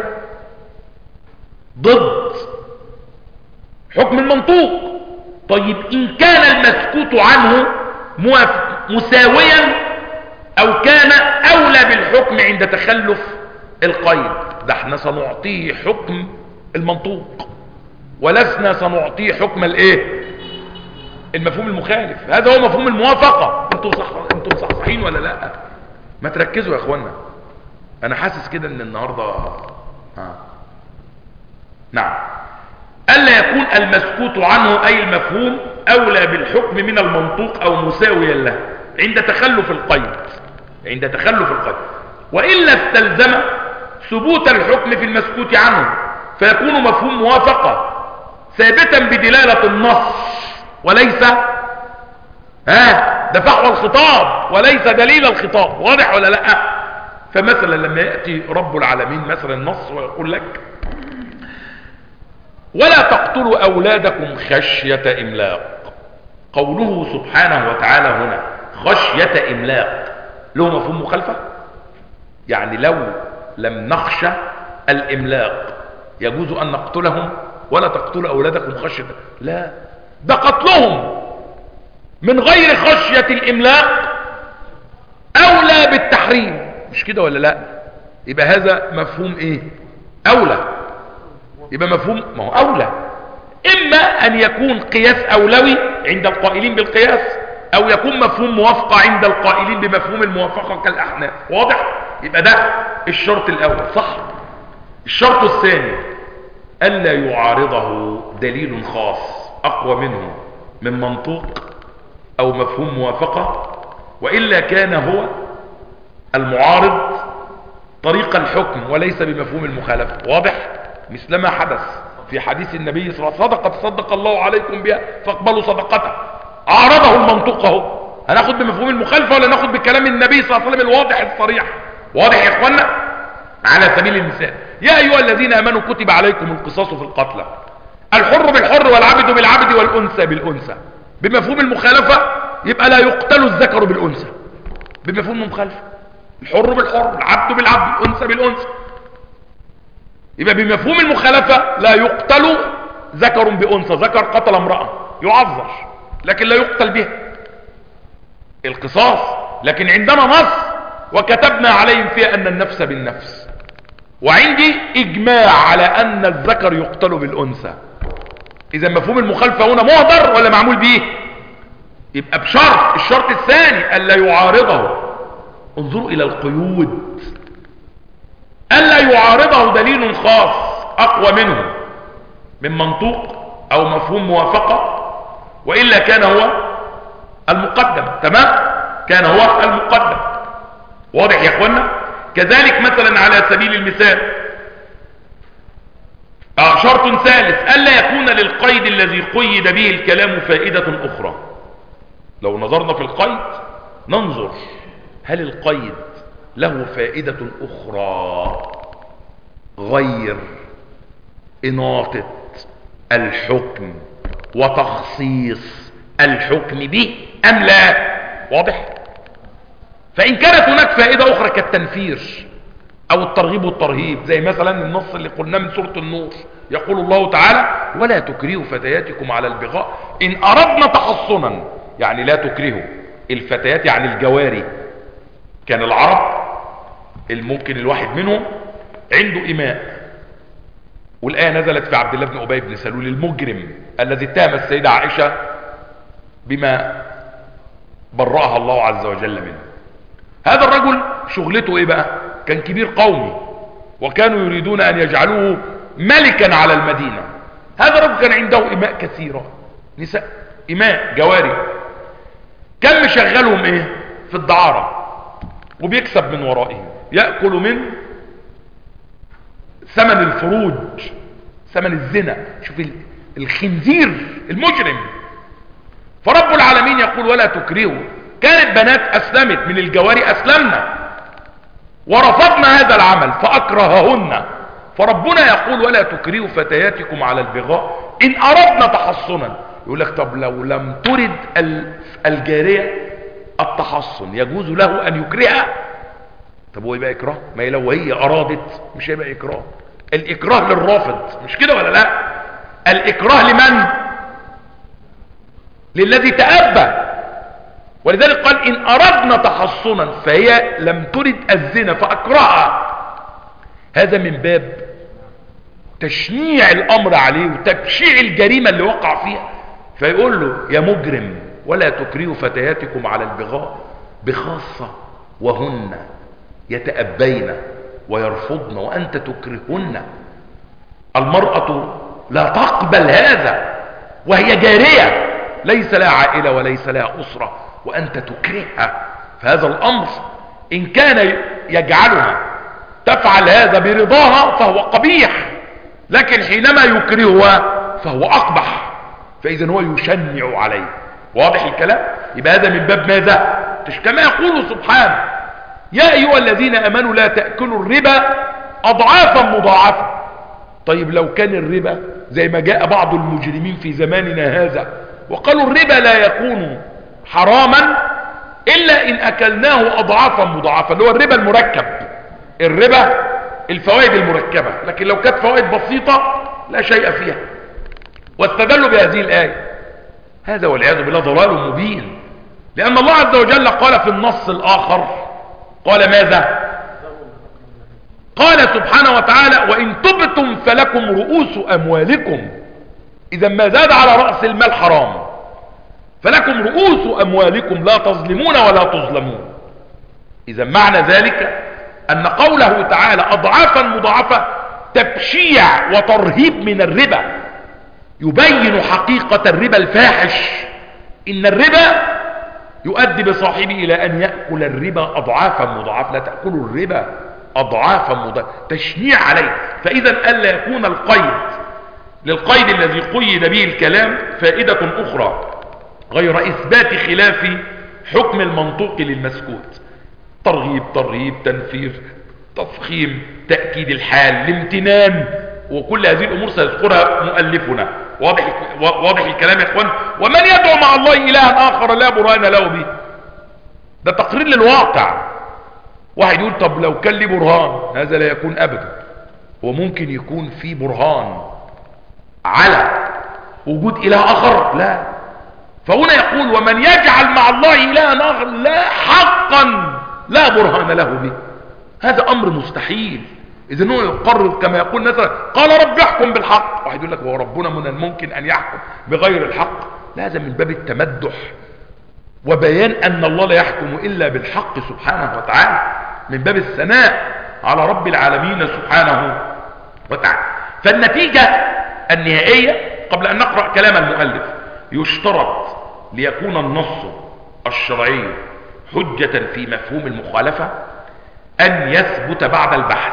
ضد حكم المنطوق، طيب إن كان المسكوت عنه مساويا أو كان أولى بالحكم عند تخلف القيد، ده احنا سنعطيه حكم المنطوق ولسنا سنعطيه حكم الايه؟ المفهوم المخالف. هذا هو مفهوم الموافقة. انتم صح انتم صحصحين ولا لا؟ ما تركزوا يا اخوانا، انا حاسس كده ان النهارده ها نعم. الا يكون المسكوت عنه اي المفهوم اولى بالحكم من المنطوق او مساويا له عند تخلف القيد عند تخلف القيد والا استلزم ثبوت الحكم في المسكوت عنه، فيكون مفهوم موافقة ثابتا بدلالة النص وليس ها ده فحوى الخطاب وليس دليل الخطاب. واضح ولا لا؟ فمثلا لما يأتي رب العالمين مثلا النص ويقول لك: ولا تقتلوا أولادكم خشية إملاق، قوله سبحانه وتعالى هنا خشية إملاق له مفهوم مخالفة؟ يعني لو لم نخشى الإملاق يجوز أن نقتلهم؟ ولا تقتلوا أولادكم خشية، لا، ده قتلهم من غير خشية الإملاق اولى بالتحريم، مش كده ولا لا؟ يبقى هذا مفهوم ايه؟ اولى. يبقى مفهوم ما هو اولى، اما ان يكون قياس اولوي عند القائلين بالقياس، او يكون مفهوم موافقة عند القائلين بمفهوم الموافقة كالاحناف. واضح؟ يبقى ده الشرط الاول صح. الشرط الثاني الا يعارضه دليل خاص اقوى منه من منطوق او مفهوم موافقة، وإلا كان هو المعارض طريق الحكم وليس بمفهوم المخالفة. واضح؟ مثل ما حدث في حديث النبي صلى الله عليه وسلم: صدقة صدق الله عليكم بها فاقبلوا صدقته. عارضه المنطوق اهو. هناخد بمفهوم المخالفة ولا ناخد بكلام النبي صلى الله عليه وسلم الواضح الصريح؟ واضح يا اخوانا؟ على سبيل المثال: يا ايها الذين امنوا كتب عليكم القصاص في القتلى، الحر بالحر والعبد بالعبد والانثى بالانثى. بمفهوم المخالفة يبقى لا يقتل الذكر بالانثى بمفهوم المخالفة. الحر بالحر، العبد بالعبد، الانثى بالانثى. يبقى بمفهوم المخالفة لا يقتل ذكر بانثى. ذكر قتل امرأة يعذر لكن لا يقتل بها القصاص. لكن عندنا نص: وكتبنا عليهم فيها ان النفس بالنفس. وعندي اجماع على ان الذكر يقتل بالانثى. اذا مفهوم المخالفة هنا مهدر ولا معمول به؟ يبقى بشرط. الشرط الثاني الا يعارضه. انظروا الى القيود: الا يعارضه دليل خاص اقوى منه من منطوق او مفهوم موافقة، وإلا كان هو المقدم. تمام؟ كان هو المقدم. واضح يا اخوانا؟ كذلك مثلا على سبيل المثال آه شرط ثالث: ألا يكون للقيد الذي قيد به الكلام فائدة أخرى. لو نظرنا في القيد ننظر هل القيد له فائدة أخرى غير إناطة الحكم وتخصيص الحكم به أم لا؟ واضح؟ فإن كانت هناك فائدة أخرى كالتنفير أو الترغيب والترهيب، زي مثلا النص اللي قلناه من سورة النور: يقول الله تعالى: ولا تكرهوا فتياتكم على البغاء إن أردنا تحصنا. يعني لا تكرهوا الفتيات، يعني الجواري. كان العرب الممكن الواحد منهم عنده إماء، والآية نزلت في عبد الله بن أبي بن سلول المجرم الذي اتهم السيدة عائشة بما برأها الله عز وجل منه. هذا الرجل شغلته ايه بقى؟ كان كبير قومي وكانوا يريدون ان يجعلوه ملكا على المدينة. هذا الرجل كان عنده إماء كثيرة، نساء، إماء، جواري. كان مشغلهم ايه؟ في الدعارة، وبيكسب من ورائهم، يأكل من ثمن الفروج، ثمن الزنا. شوف الخنزير المجرم. فرب العالمين يقول: ولا تكرهوا. كانت بنات أسلمت من الجواري، أسلمنا ورفضنا هذا العمل فأكرههن. فربنا يقول: ولا تكرهوا فتياتكم على البغاء إن أردنا تحصنا. يقول لك: طب لو لم ترد الجارية التحصن يجوز له أن يكرهها؟ طب هو يبقى إكراه؟ ما هي لو هي أرادت مش هيبقى إكراه. الإكراه للرافض، مش كده ولا لا؟ الإكراه لمن؟ للذي تأبى. ولذلك قال: إن أردنا تحصنا، فهي لم ترد الزنا فأكرهها. هذا من باب تشنيع الأمر عليه وتبشيع الجريمة اللي وقع فيها. فيقول له: يا مجرم، ولا تكرهوا فتياتكم على البغاء، بخاصة وهن يتأبين ويرفضن وأنت تكرهن. المرأة لا تقبل هذا وهي جارية ليس لها عائلة وليس لها أسرة، وأنت تكرهها. فهذا الأمر إن كان يجعلها تفعل هذا برضاها فهو قبيح، لكن حينما يكرهها فهو أقبح. فإذا هو يشنع عليه. واضح الكلام؟ يبقى هذا من باب ماذا؟ كما يقول سبحانه: يا أيها الذين أمنوا لا تأكلوا الربا أضعافا مضاعفة. طيب لو كان الربا زي ما جاء بعض المجرمين في زماننا هذا وقالوا الربا لا يكون حراما إلا إن أكلناه أضعافا مضاعفة، اللي هو الربا المركب، الربا الفوائد المركبة. لكن لو كانت فوائد بسيطة لا شيء فيها. واستدلوا بهذه الآية. هذا والعياذ بالله ضلال مبين، لأن الله عز وجل قال في النص الآخر: قال ماذا؟ قال سبحانه وتعالى وإن تبتم فلكم رؤوس أموالكم. إذا ما زاد على رأس المال حرام، فلكم رؤوس أموالكم لا تظلمون ولا تظلمون. إذا معنى ذلك أن قوله تعالى أضعافا مضاعفة تبشيع وترهيب من الربا، يبين حقيقة الربا الفاحش. إن الربا يؤدي بصاحبه إلى أن يأكل الربا أضعافا مضاعفة. لا تأكلوا الربا أضعافا مضاعفة، تشنيع عليه. فإذا ألا يكون القيد للقيد الذي قيد به الكلام فائدة أخرى غير إثبات خلاف حكم المنطوق للمسكوت. ترغيب، ترهيب، تنفير، تفخيم، تأكيد الحال، الامتنان، وكل هذه الأمور سيذكرها مؤلفنا. واضح واضح الكلام يا اخوان. ومن يدعو مع الله إلها آخر لا برهان له به، ده تقرير للواقع. واحد يقول طب لو كان لي برهان، هذا لا يكون أبدا. وممكن يكون في برهان على وجود إله آخر، لا. فهنا يقول ومن يجعل مع الله إلها آخر لا حقا لا برهان له به، هذا أمر مستحيل. إذن هو يقرر كما يقول مثلا قال رب يحكم بالحق. واحد يقول لك هو ربنا من الممكن أن يحكم بغير الحق؟ لا، هذا من باب التمدح وبيان أن الله لا يحكم إلا بالحق سبحانه وتعالى، من باب الثناء على رب العالمين سبحانه وتعالى. فالنتيجة النهائية قبل أن نقرأ كلام المؤلف، يشترط ليكون النص الشرعي حجة في مفهوم المخالفة أن يثبت بعد البحث.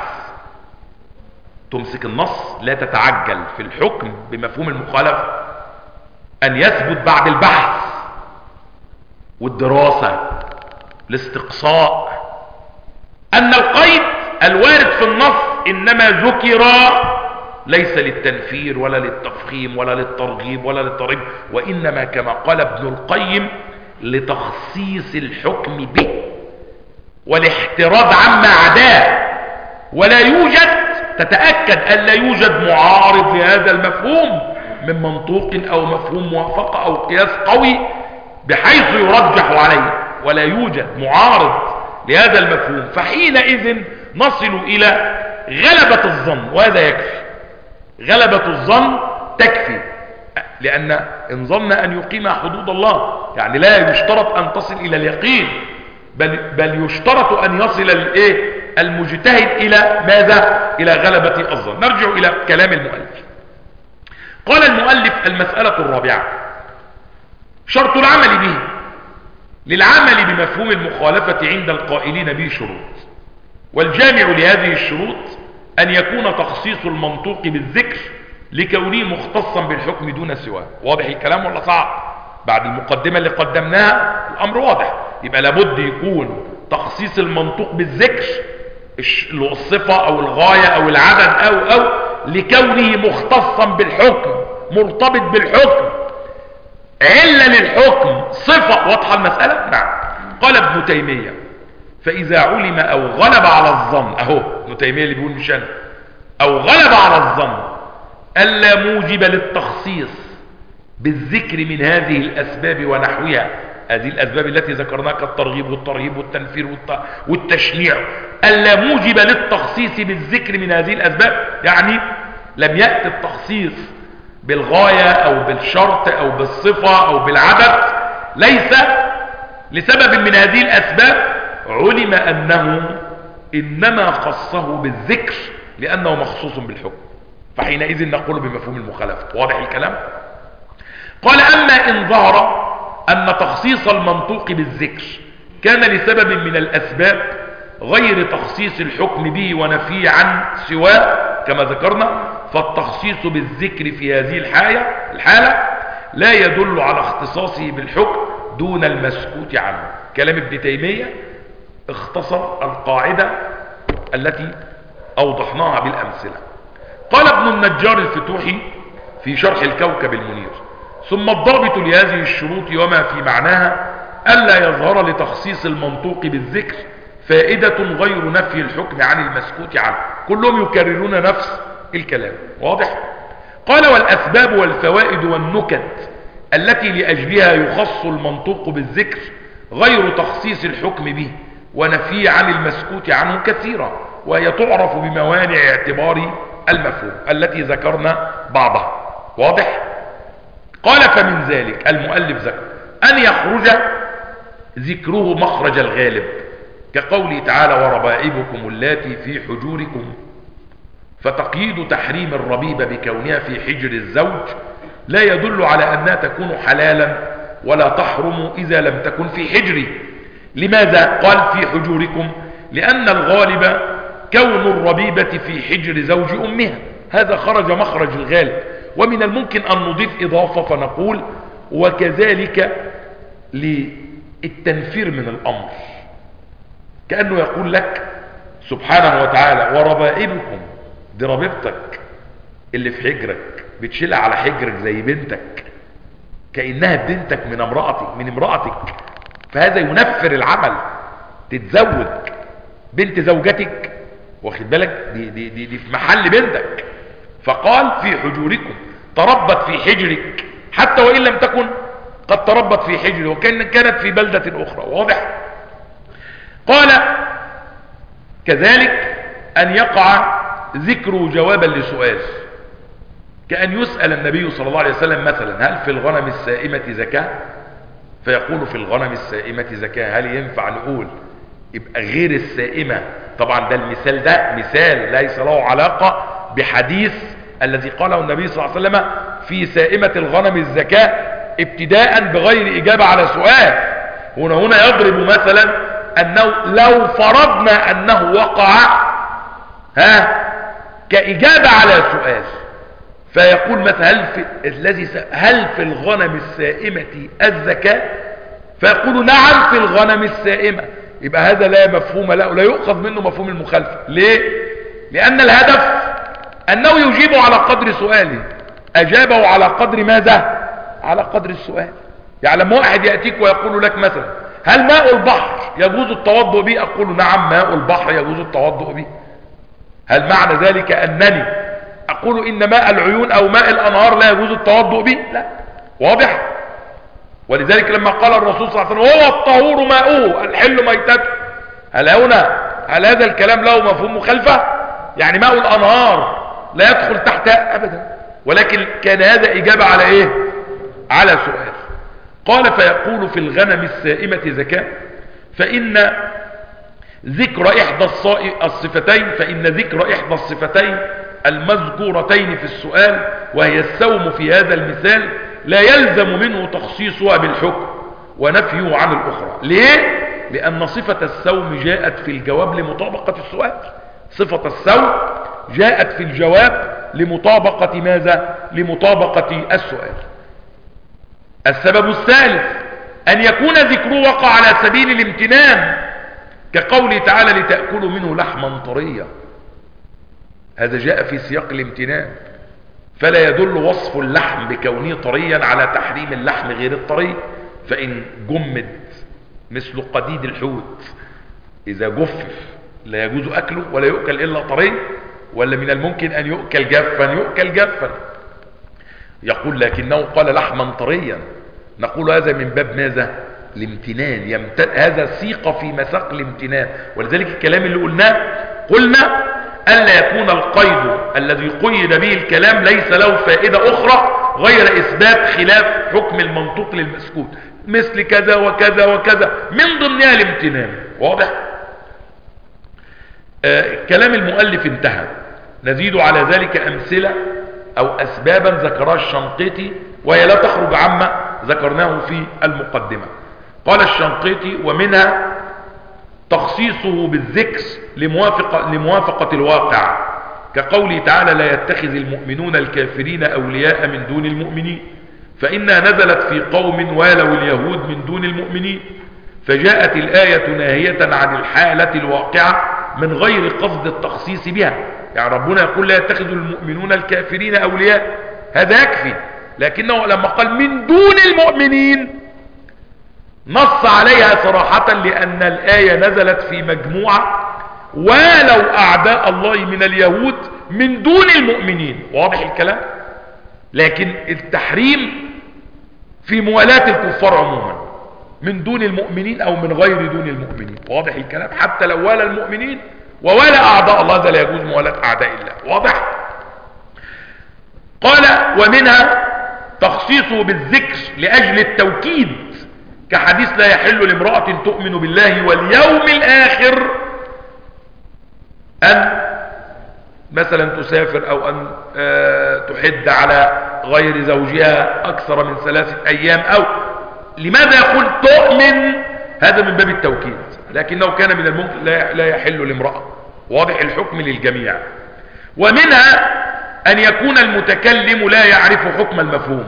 تمسك النص، لا تتعجل في الحكم بمفهوم المخالفة، أن يثبت بعد البحث والدراسة، الاستقصاء، أن القيد الوارد في النص إنما ذكر ليس للتنفير ولا للتفخيم ولا للترغيب ولا للترهيب، وإنما كما قال ابن القيم لتخصيص الحكم به والاحتراز عما عداه. ولا يوجد، تتأكد أن لا يوجد معارض لهذا المفهوم من منطوق أو مفهوم موافقة أو قياس قوي بحيث يرجح عليه، ولا يوجد معارض لهذا المفهوم. فحينئذ نصل إلى غلبة الظن، وهذا يكفي. غلبة الظن تكفي، لأن إن ظن أن يقيم حدود الله، يعني لا يشترط أن تصل إلى اليقين، بل, بل يشترط أن يصل الإيه؟ المجتهد إلى ماذا؟ إلى غلبة الظن. نرجع إلى كلام المؤلف. قال المؤلف المسألة الرابعة شرط العمل به. للعمل بمفهوم المخالفة عند القائلين به شروط، والجامع لهذه الشروط أن يكون تخصيص المنطوق بالذكر لكونه مختصا بالحكم دون سواه. واضح الكلام ولا صعب؟ بعد المقدمة اللي قدمناها الأمر واضح. يبقى لابد يكون تخصيص المنطوق بالذكر، الصفة أو الغاية أو العدد أو أو لكونه مختصا بالحكم، مرتبط بالحكم، علة للحكم، صفة. واضحة المسألة؟ نعم. قال ابن تيمية فإذا علم أو غلب على الظن، أهو ابن تيمية اللي بيقول مش أنا، أو غلب على الظن ألا موجب للتخصيص بالذكر من هذه الأسباب ونحوها، هذه الأسباب التي ذكرناها كالترغيب والترهيب والتنفير والتشنيع، ألا موجب للتخصيص بالذكر من هذه الأسباب، يعني لم يأتي التخصيص بالغاية أو بالشرط أو بالصفة أو بالعدد، ليس لسبب من هذه الأسباب، علم أنه إنما خصه بالذكر لأنه مخصوص بالحكم، فحينئذ نقول بمفهوم المخالفة. واضح الكلام؟ قال أما إن ظهر أن تخصيص المنطوق بالذكر كان لسبب من الأسباب غير تخصيص الحكم به ونفيه عن سواه كما ذكرنا، فالتخصيص بالذكر في هذه الحالة الحالة لا يدل على اختصاصه بالحكم دون المسكوت عنه. كلام ابن تيمية اختصر القاعدة التي أوضحناها بالأمثلة. قال ابن النجار الفتوحي في شرح الكوكب المنير: ثم الضابط لهذه الشروط وما في معناها ألا يظهر لتخصيص المنطوق بالذكر فائدة غير نفي الحكم عن المسكوت عنه. كلهم يكررون نفس الكلام. واضح؟ قال: والأسباب والفوائد والنكت التي لأجلها يخص المنطوق بالذكر غير تخصيص الحكم به ونفي عن المسكوت عنه كثيرة، وهي تعرف بموانع اعتبار المفهوم التي ذكرنا بعضها. واضح؟ قال فمن ذلك المؤلف ذكر أن يخرج ذكره مخرج الغالب، كقوله تعالى وربائبكم اللاتي في حجوركم، فتقييد تحريم الربيبة بكونها في حجر الزوج لا يدل على أنها تكون حلالا ولا تحرم إذا لم تكن في حجره. لماذا قال في حجوركم؟ لأن الغالب كون الربيبة في حجر زوج أمها، هذا خرج مخرج الغالب. ومن الممكن أن نضيف إضافة فنقول وكذلك للتنفير من الأمر، كأنه يقول لك سبحانه وتعالى وربائبكم، دي ربيبتك اللي في حجرك بتشيلها على حجرك زي بنتك، كأنها بنتك من امرأتك من امرأتك، فهذا ينفر العمل. تتزوج بنت زوجتك، واخد بالك، دي, دي, دي, دي في محل بنتك. فقال في حجوركم، تربت في حجرك حتى وإن لم تكن قد تربت في حجرك وكان كانت في بلدة أخرى. واضح؟ قال كذلك أن يقع ذكر جوابا لسؤال، كأن يسأل النبي صلى الله عليه وسلم مثلا هل في الغنم السائمة زكاة؟ فيقول في الغنم السائمة زكاة. هل ينفع نقول يبقى غير السائمة؟ طبعا ده المثال ده مثال ليس له علاقة بحديث الذي قاله النبي صلى الله عليه وسلم في سائمة الغنم الزكاة ابتداء بغير إجابة على سؤال. هنا هنا يضرب مثلا أنه لو فرضنا أنه وقع ها كإجابة على سؤال، فيقول مثلا هل في الذي هل في الغنم السائمة الزكاة؟ فيقول نعم في الغنم السائمة. يبقى هذا لا مفهوم له، لا يؤخذ منه مفهوم المخالفة. ليه؟ لأن الهدف أنه يجيب على قدر سؤاله، أجابه على قدر ماذا؟ على قدر السؤال. يعني لما واحد يأتيك ويقول لك مثلا هل ماء البحر يجوز التوضؤ به؟ أقول نعم ماء البحر يجوز التوضؤ به. هل معنى ذلك أنني أقول إن ماء العيون أو ماء الأنهار لا يجوز التوضؤ به؟ لا. واضح؟ ولذلك لما قال الرسول صلى الله عليه وسلم هو الطهور ماؤه الحل ميتته، هل هنا هل هذا الكلام له مفهوم مخالفة؟ يعني ماء الأنهار لا يدخل تحتها أبدا، ولكن كان هذا إجابة على إيه؟ على سؤال. قال فيقول في الغنم السائمة زكاة، فإن ذكر إحدى الصفتين فإن ذكر إحدى الصفتين المذكورتين في السؤال وهي السوم في هذا المثال لا يلزم منه تخصيصها بالحكم ونفيه عن الأخرى. ليه؟ لأن صفة السوم جاءت في الجواب لمطابقة السؤال. صفة السوم جاءت في الجواب لمطابقة ماذا؟ لمطابقة السؤال. السبب الثالث أن يكون ذكره وقع على سبيل الامتنان، كقوله تعالى لتأكلوا منه لحما طريا، هذا جاء في سياق الامتنان، فلا يدل وصف اللحم بكونه طريا على تحريم اللحم غير الطري. فإن جمد مثل قديد الحوت إذا جفف لا يجوز أكله ولا يؤكل إلا طري، ولا من الممكن أن يؤكل جافا؟ يؤكل جافا. يقول لكنه قال لحما طريا، نقول هذا من باب ماذا؟ الامتنان. يمتن، هذا سيق في مساق الامتنان. ولذلك الكلام اللي قلناه قلنا ألا يكون القيد الذي قيد به الكلام ليس له فائدة أخرى غير إثبات خلاف حكم المنطوق للمسكوت، مثل كذا وكذا وكذا، من ضمنها الامتنان. واضح؟ آه كلام المؤلف انتهى. نزيد على ذلك أمثلة أو أسبابا ذكرها الشنقيطي وهي لا تخرج عما ذكرناه في المقدمة. قال الشنقيطي ومنها تخصيصه بالذكر لموافقة, لموافقة الواقع، كقوله تعالى لا يتخذ المؤمنون الكافرين أولياء من دون المؤمنين، فإنها نزلت في قوم والوا اليهود من دون المؤمنين، فجاءت الآية ناهية عن الحالة الواقعة من غير قصد التخصيص بها. يعني ربنا يقول لا يتخذ المؤمنون الكافرين أولياء، هذا يكفي، لكنه لما قال من دون المؤمنين نص عليها صراحة، لأن الآية نزلت في مجموعة ولو أعداء الله من اليهود من دون المؤمنين. واضح الكلام؟ لكن التحريم في موالاة الكفار عموما، من دون المؤمنين او من غير دون المؤمنين. واضح الكلام؟ حتى لو والى المؤمنين ووالى اعداء الله، ده لا يجوز موالاة اعداء الله. واضح؟ قال ومنها تخصيصه بالذكر لاجل التوكيد، كحديث لا يحل لامرأة تؤمن بالله واليوم الاخر ان مثلا تسافر او ان تحد على غير زوجها اكثر من ثلاثة ايام. او لماذا يقول تؤمن؟ هذا من باب التوكيد، لكنه كان من الممكن لا يحل لامرأة. واضح الحكم للجميع. ومنها ان يكون المتكلم لا يعرف حكم المفهوم،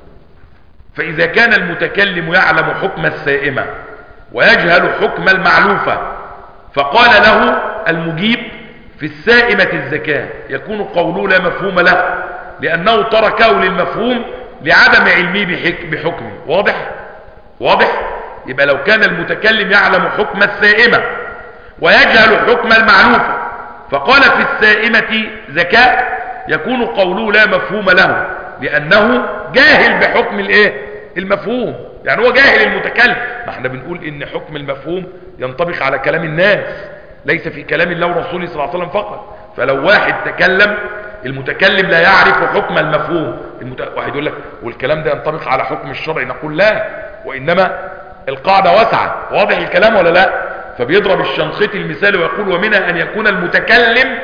فاذا كان المتكلم يعلم حكم السائمة ويجهل حكم المعلوفة فقال له المجيب في السائمة الزكاة، يكون قوله لا مفهوم له لأنه تركه للمفهوم لعدم علمه بحكمه. واضح؟ واضح؟ يبقى لو كان المتكلم يعلم حكم السائمة ويجهل حكم المعلوفة فقال في السائمة زكاة، يكون قوله لا مفهوم له لأنه جاهل بحكم الايه؟ المفهوم. يعني هو جاهل المتكلم. ما احنا بنقول ان حكم المفهوم ينطبق على كلام الناس، ليس في كلام الله ورسوله صلى الله عليه وسلم فقط. فلو واحد تكلم المتكلم لا يعرف حكم المفهوم، المت... واحد يقول لك والكلام ده ينطبق على حكم الشرع، نقول لا، وإنما القاعدة واسعة. واضح الكلام ولا لا؟ فبيضرب الشنخيطي المثال ويقول ومنها أن يكون المتكلم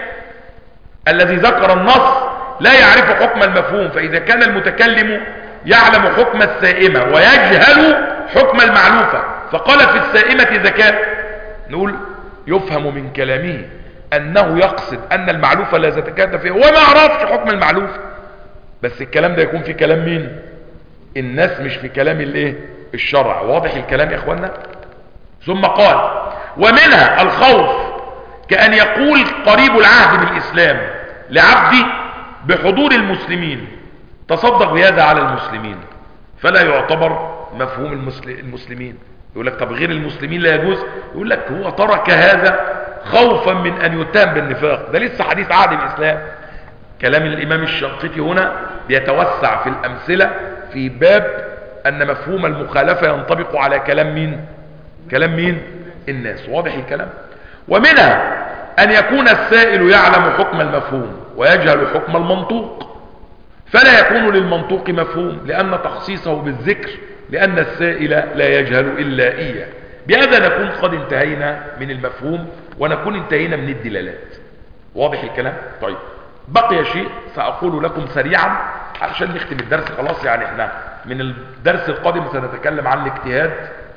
الذي ذكر النص لا يعرف حكم المفهوم، فإذا كان المتكلم يعلم حكم السائمة ويجهل حكم المعلوفة فقال في السائمة زكاة، نقول يفهم من كلامه أنه يقصد أن المعلوفة لا زكاة فيها وما عرفش حكم المعلوفة. بس الكلام ده يكون في كلام مين؟ الناس، مش في كلام الايه؟ الشرع. واضح الكلام يا اخوانا؟ ثم قال ومنها الخوف، كأن يقول قريب العهد بالإسلام لعبدي بحضور المسلمين تصدق بهذا على المسلمين، فلا يعتبر مفهوم المسلمين. يقول لك طب غير المسلمين لا يجوز؟ يقول لك هو ترك هذا خوفا من ان يتهم بالنفاق، ده لسه حديث عهد الاسلام. كلام الامام الشنقيطي هنا بيتوسع في الامثلة في باب ان مفهوم المخالفة ينطبق على كلام مين؟ كلام مين؟ الناس. واضح الكلام؟ ومنها ان يكون السائل يعلم حكم المفهوم ويجهل حكم المنطوق، فلا يكون للمنطوق مفهوم لان تخصيصه بالذكر لان السائل لا يجهل الا اياه. بهذا نكون قد انتهينا من المفهوم ونكون انتهينا من الدلالات. واضح الكلام؟ طيب بقي شيء سأقول لكم سريعا علشان نختم الدرس خلاص. يعني احنا من الدرس القادم سنتكلم عن الاجتهاد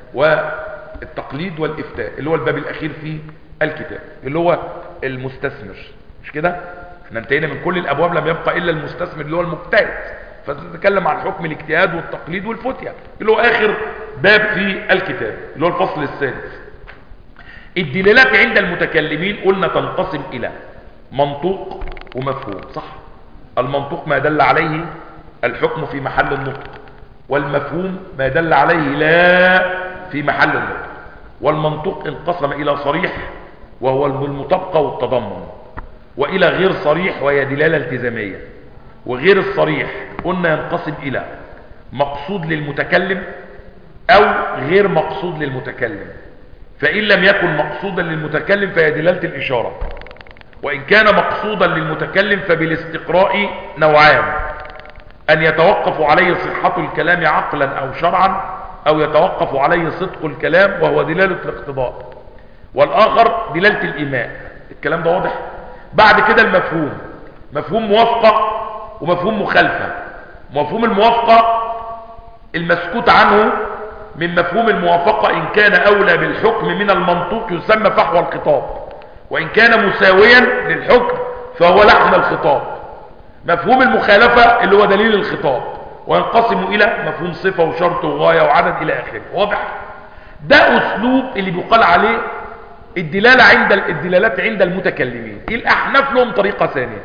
والتقليد والإفتاء اللي هو الباب الأخير في الكتاب اللي هو المستثمر، مش كده؟ احنا انتهينا من كل الأبواب، لم يبقى إلا المستثمر اللي هو المجتهد، فسنتكلم عن حكم الاجتهاد والتقليد والفتية اللي هو آخر باب في الكتاب اللي هو الفصل السادس. الدلالات عند المتكلمين قلنا تنقسم إلى منطوق ومفهوم، صح؟ المنطوق ما دل عليه الحكم في محل النطق، والمفهوم ما دل عليه لا في محل النطق. والمنطوق انقسم إلى صريح وهو المطابقة والتضمن، وإلى غير صريح وهي دلالة التزامية. وغير الصريح قلنا ينقسم إلى مقصود للمتكلم أو غير مقصود للمتكلم، فإن لم يكن مقصودا للمتكلم فهي دلالة الإشارة، وإن كان مقصودا للمتكلم فبالاستقراء نوعان: أن يتوقف عليه صحة الكلام عقلا أو شرعا، أو يتوقف عليه صدق الكلام وهو دلالة الاقتضاء، والآخر دلالة الإيماء. الكلام ده واضح؟ بعد كده المفهوم، مفهوم موافقة ومفهوم مخالفة. مفهوم الموافقة المسكوت عنه من مفهوم الموافقة إن كان أولى بالحكم من المنطوق يسمى فحوى الخطاب، وإن كان مساويا للحكم فهو لحن الخطاب. مفهوم المخالفة اللي هو دليل الخطاب، وينقسم إلى مفهوم صفة وشرط وغاية وعدد إلى آخره. واضح؟ ده أسلوب اللي بيقال عليه الدلالة عند الدلالات عند المتكلمين. الأحناف لهم طريقة ثانية،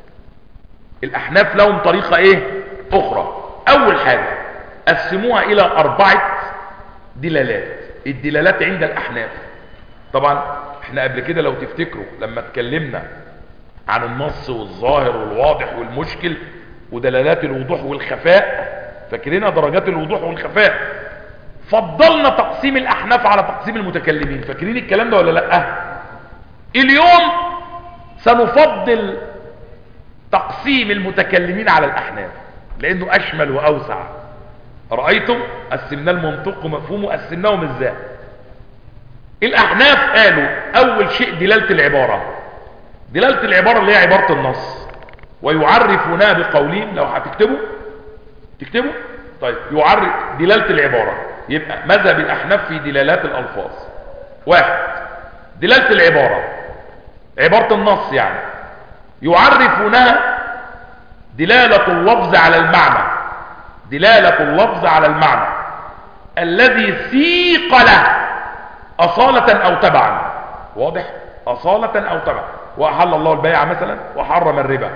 الأحناف لهم طريقة إيه أخرى. أول حاجة قسموها إلى أربعة دلالات. الدلالات عند الأحناف، طبعا احنا قبل كده لو تفتكروا لما اتكلمنا عن النص والظاهر والواضح والمشكل ودلالات الوضوح والخفاء، فاكرين درجات الوضوح والخفاء؟ فضلنا تقسيم الأحناف على تقسيم المتكلمين. فاكرين الكلام ده ولا لا؟ اليوم سنفضل تقسيم المتكلمين على الأحناف لأنه أشمل وأوسع. رأيتم قسمنا المنطق ومفهومه، قسمناهم ازاي؟ الأحناف قالوا أول شيء دلالة العبارة. دلالة العبارة اللي هي عبارة النص، ويعرفونها بقولهم. لو هتكتبوا تكتبوا طيب. يعرف دلالة العبارة، يبقى مذهب الأحناف في دلالات الألفاظ. واحد، دلالة العبارة عبارة النص يعني يعرفونها دلالة اللفظ على المعنى. دلالة اللفظ على المعنى الذي سيق له أصالة أو تبعا. واضح؟ أصالة أو تبعا. وأحل الله البيع مثلا وحرم الربا،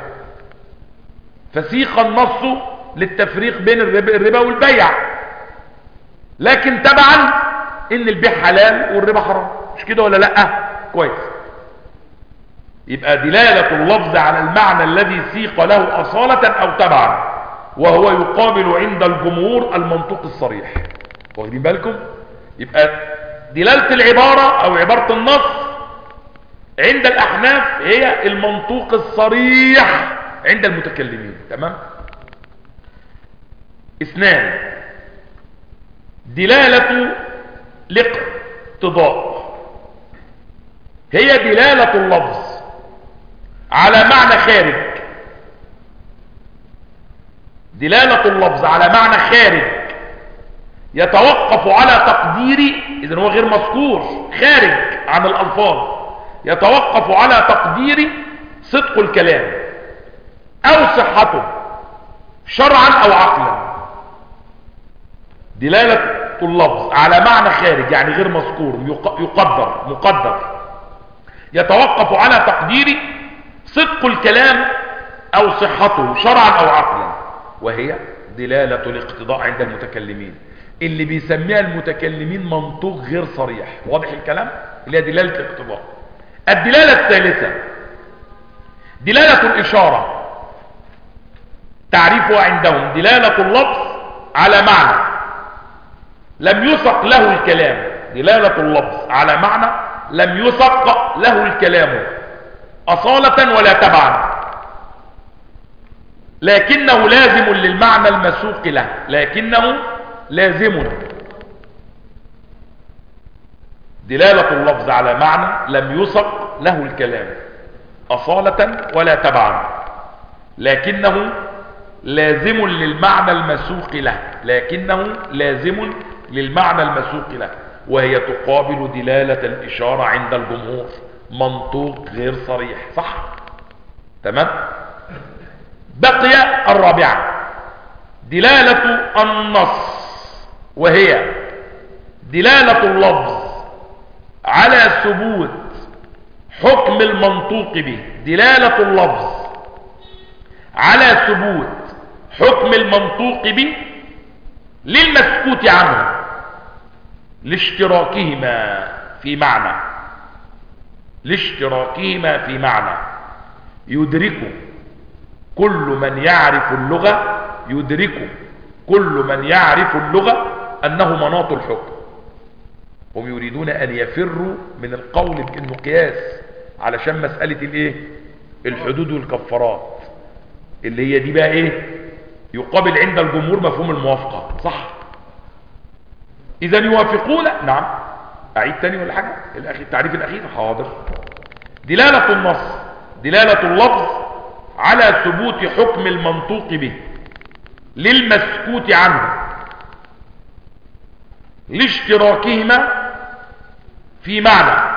فسيق النص للتفريق بين الربا, الربا والبيع، لكن تبعا ان البيع حلال والربا حرام. مش كده ولا لا؟ كويس. يبقى دلالة اللفظ على المعنى الذي سيق له أصالة أو تبعا، وهو يقابل عند الجمهور المنطوق الصريح. واخدين بالكم؟ يبقى دلالة العبارة أو عبارة النص عند الأحناف هي المنطوق الصريح عند المتكلمين. تمام؟ اثنان، دلالة الاقتضاء هي دلالة اللفظ على معنى خارج. دلالة اللفظ على معنى خارج يتوقف على تقدير، إذن هو غير مذكور، خارج عن الألفاظ، يتوقف على تقدير صدق الكلام أو صحته شرعا أو عقلا. دلالة اللفظ على معنى خارج يعني غير مذكور، يقدر مقدر، يتوقف على تقدير صدق الكلام أو صحته شرعا أو عقلا، وهي دلالة الاقتضاء عند المتكلمين، اللي بيسميها المتكلمين منطوق غير صريح. واضح الكلام؟ اللي هي دلالة الاقتضاء. الدلالة الثالثة دلالة الإشارة. تعريفها عندهم دلالة اللفظ على معنى لم يسق له الكلام. دلالة اللفظ على معنى لم يسق له الكلام أصالة ولا تبعا، لكنه لازم للمعنى المسوق له. لكنه لازم. دلالة اللفظ على معنى لم يسق له الكلام أصالة ولا تبعا، لكنه لازم للمعنى المسوق له. لكنه لازم للمعنى المسوق له، وهي تقابل دلالة الإشارة عند الجمهور، منطوق غير صريح. صح؟ تمام؟ بقي الرابعة دلالة النص، وهي دلالة اللفظ على ثبوت حكم المنطوق به. دلالة اللفظ على ثبوت حكم المنطوق به للمسكوت عنه لاشتراكهما في معنى. لاشتراكهما في معنى يدرك كل من يعرف اللغة يدرك كل من يعرف اللغة أنه مناط الحكم. هم يريدون أن يفروا من القول بأنه قياس علشان مسألة الايه؟ الحدود والكفارات، اللي هي دي بقى ايه؟ يقابل عند الجمهور مفهوم الموافقة. صح؟ إذا يوافقون. نعم، أعيد تاني ولا حاجة؟ الأخير التعريف الأخير. حاضر. دلالة النص دلالة اللفظ على ثبوت حكم المنطوق به للمسكوت عنه لاشتراكهما في معنى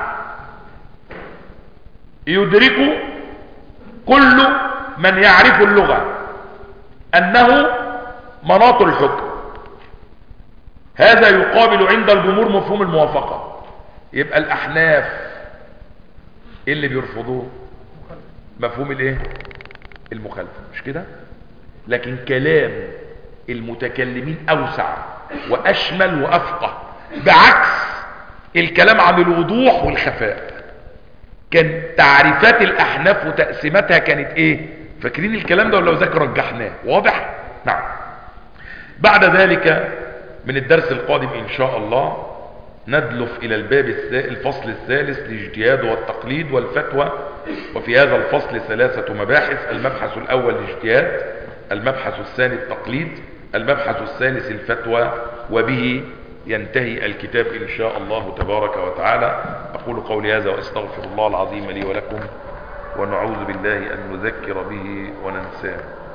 يدرك كل من يعرف اللغة أنه مناط الحكم. هذا يقابل عند الجمهور مفهوم الموافقة. يبقى الأحناف اللي بيرفضوه مفهوم الايه؟ المخالفة. مش كده؟ لكن كلام المتكلمين أوسع وأشمل وأفقه، بعكس الكلام عن الوضوح والخفاء. كان تعريفات الأحناف وتقسيماتها كانت ايه؟ فاكرين الكلام ده ولا ذاك رجحناه؟ واضح؟ نعم. بعد ذلك من الدرس القادم إن شاء الله ندلف إلى الباب الفصل الثالث الاجتهاد والتقليد والفتوى. وفي هذا الفصل ثلاثة مباحث: المبحث الأول الاجتهاد، المبحث الثاني التقليد، المبحث الثالث الفتوى. وبه ينتهي الكتاب إن شاء الله تبارك وتعالى. أقول قولي هذا وأستغفر الله العظيم لي ولكم، ونعوذ بالله أن نذكر به وننساه.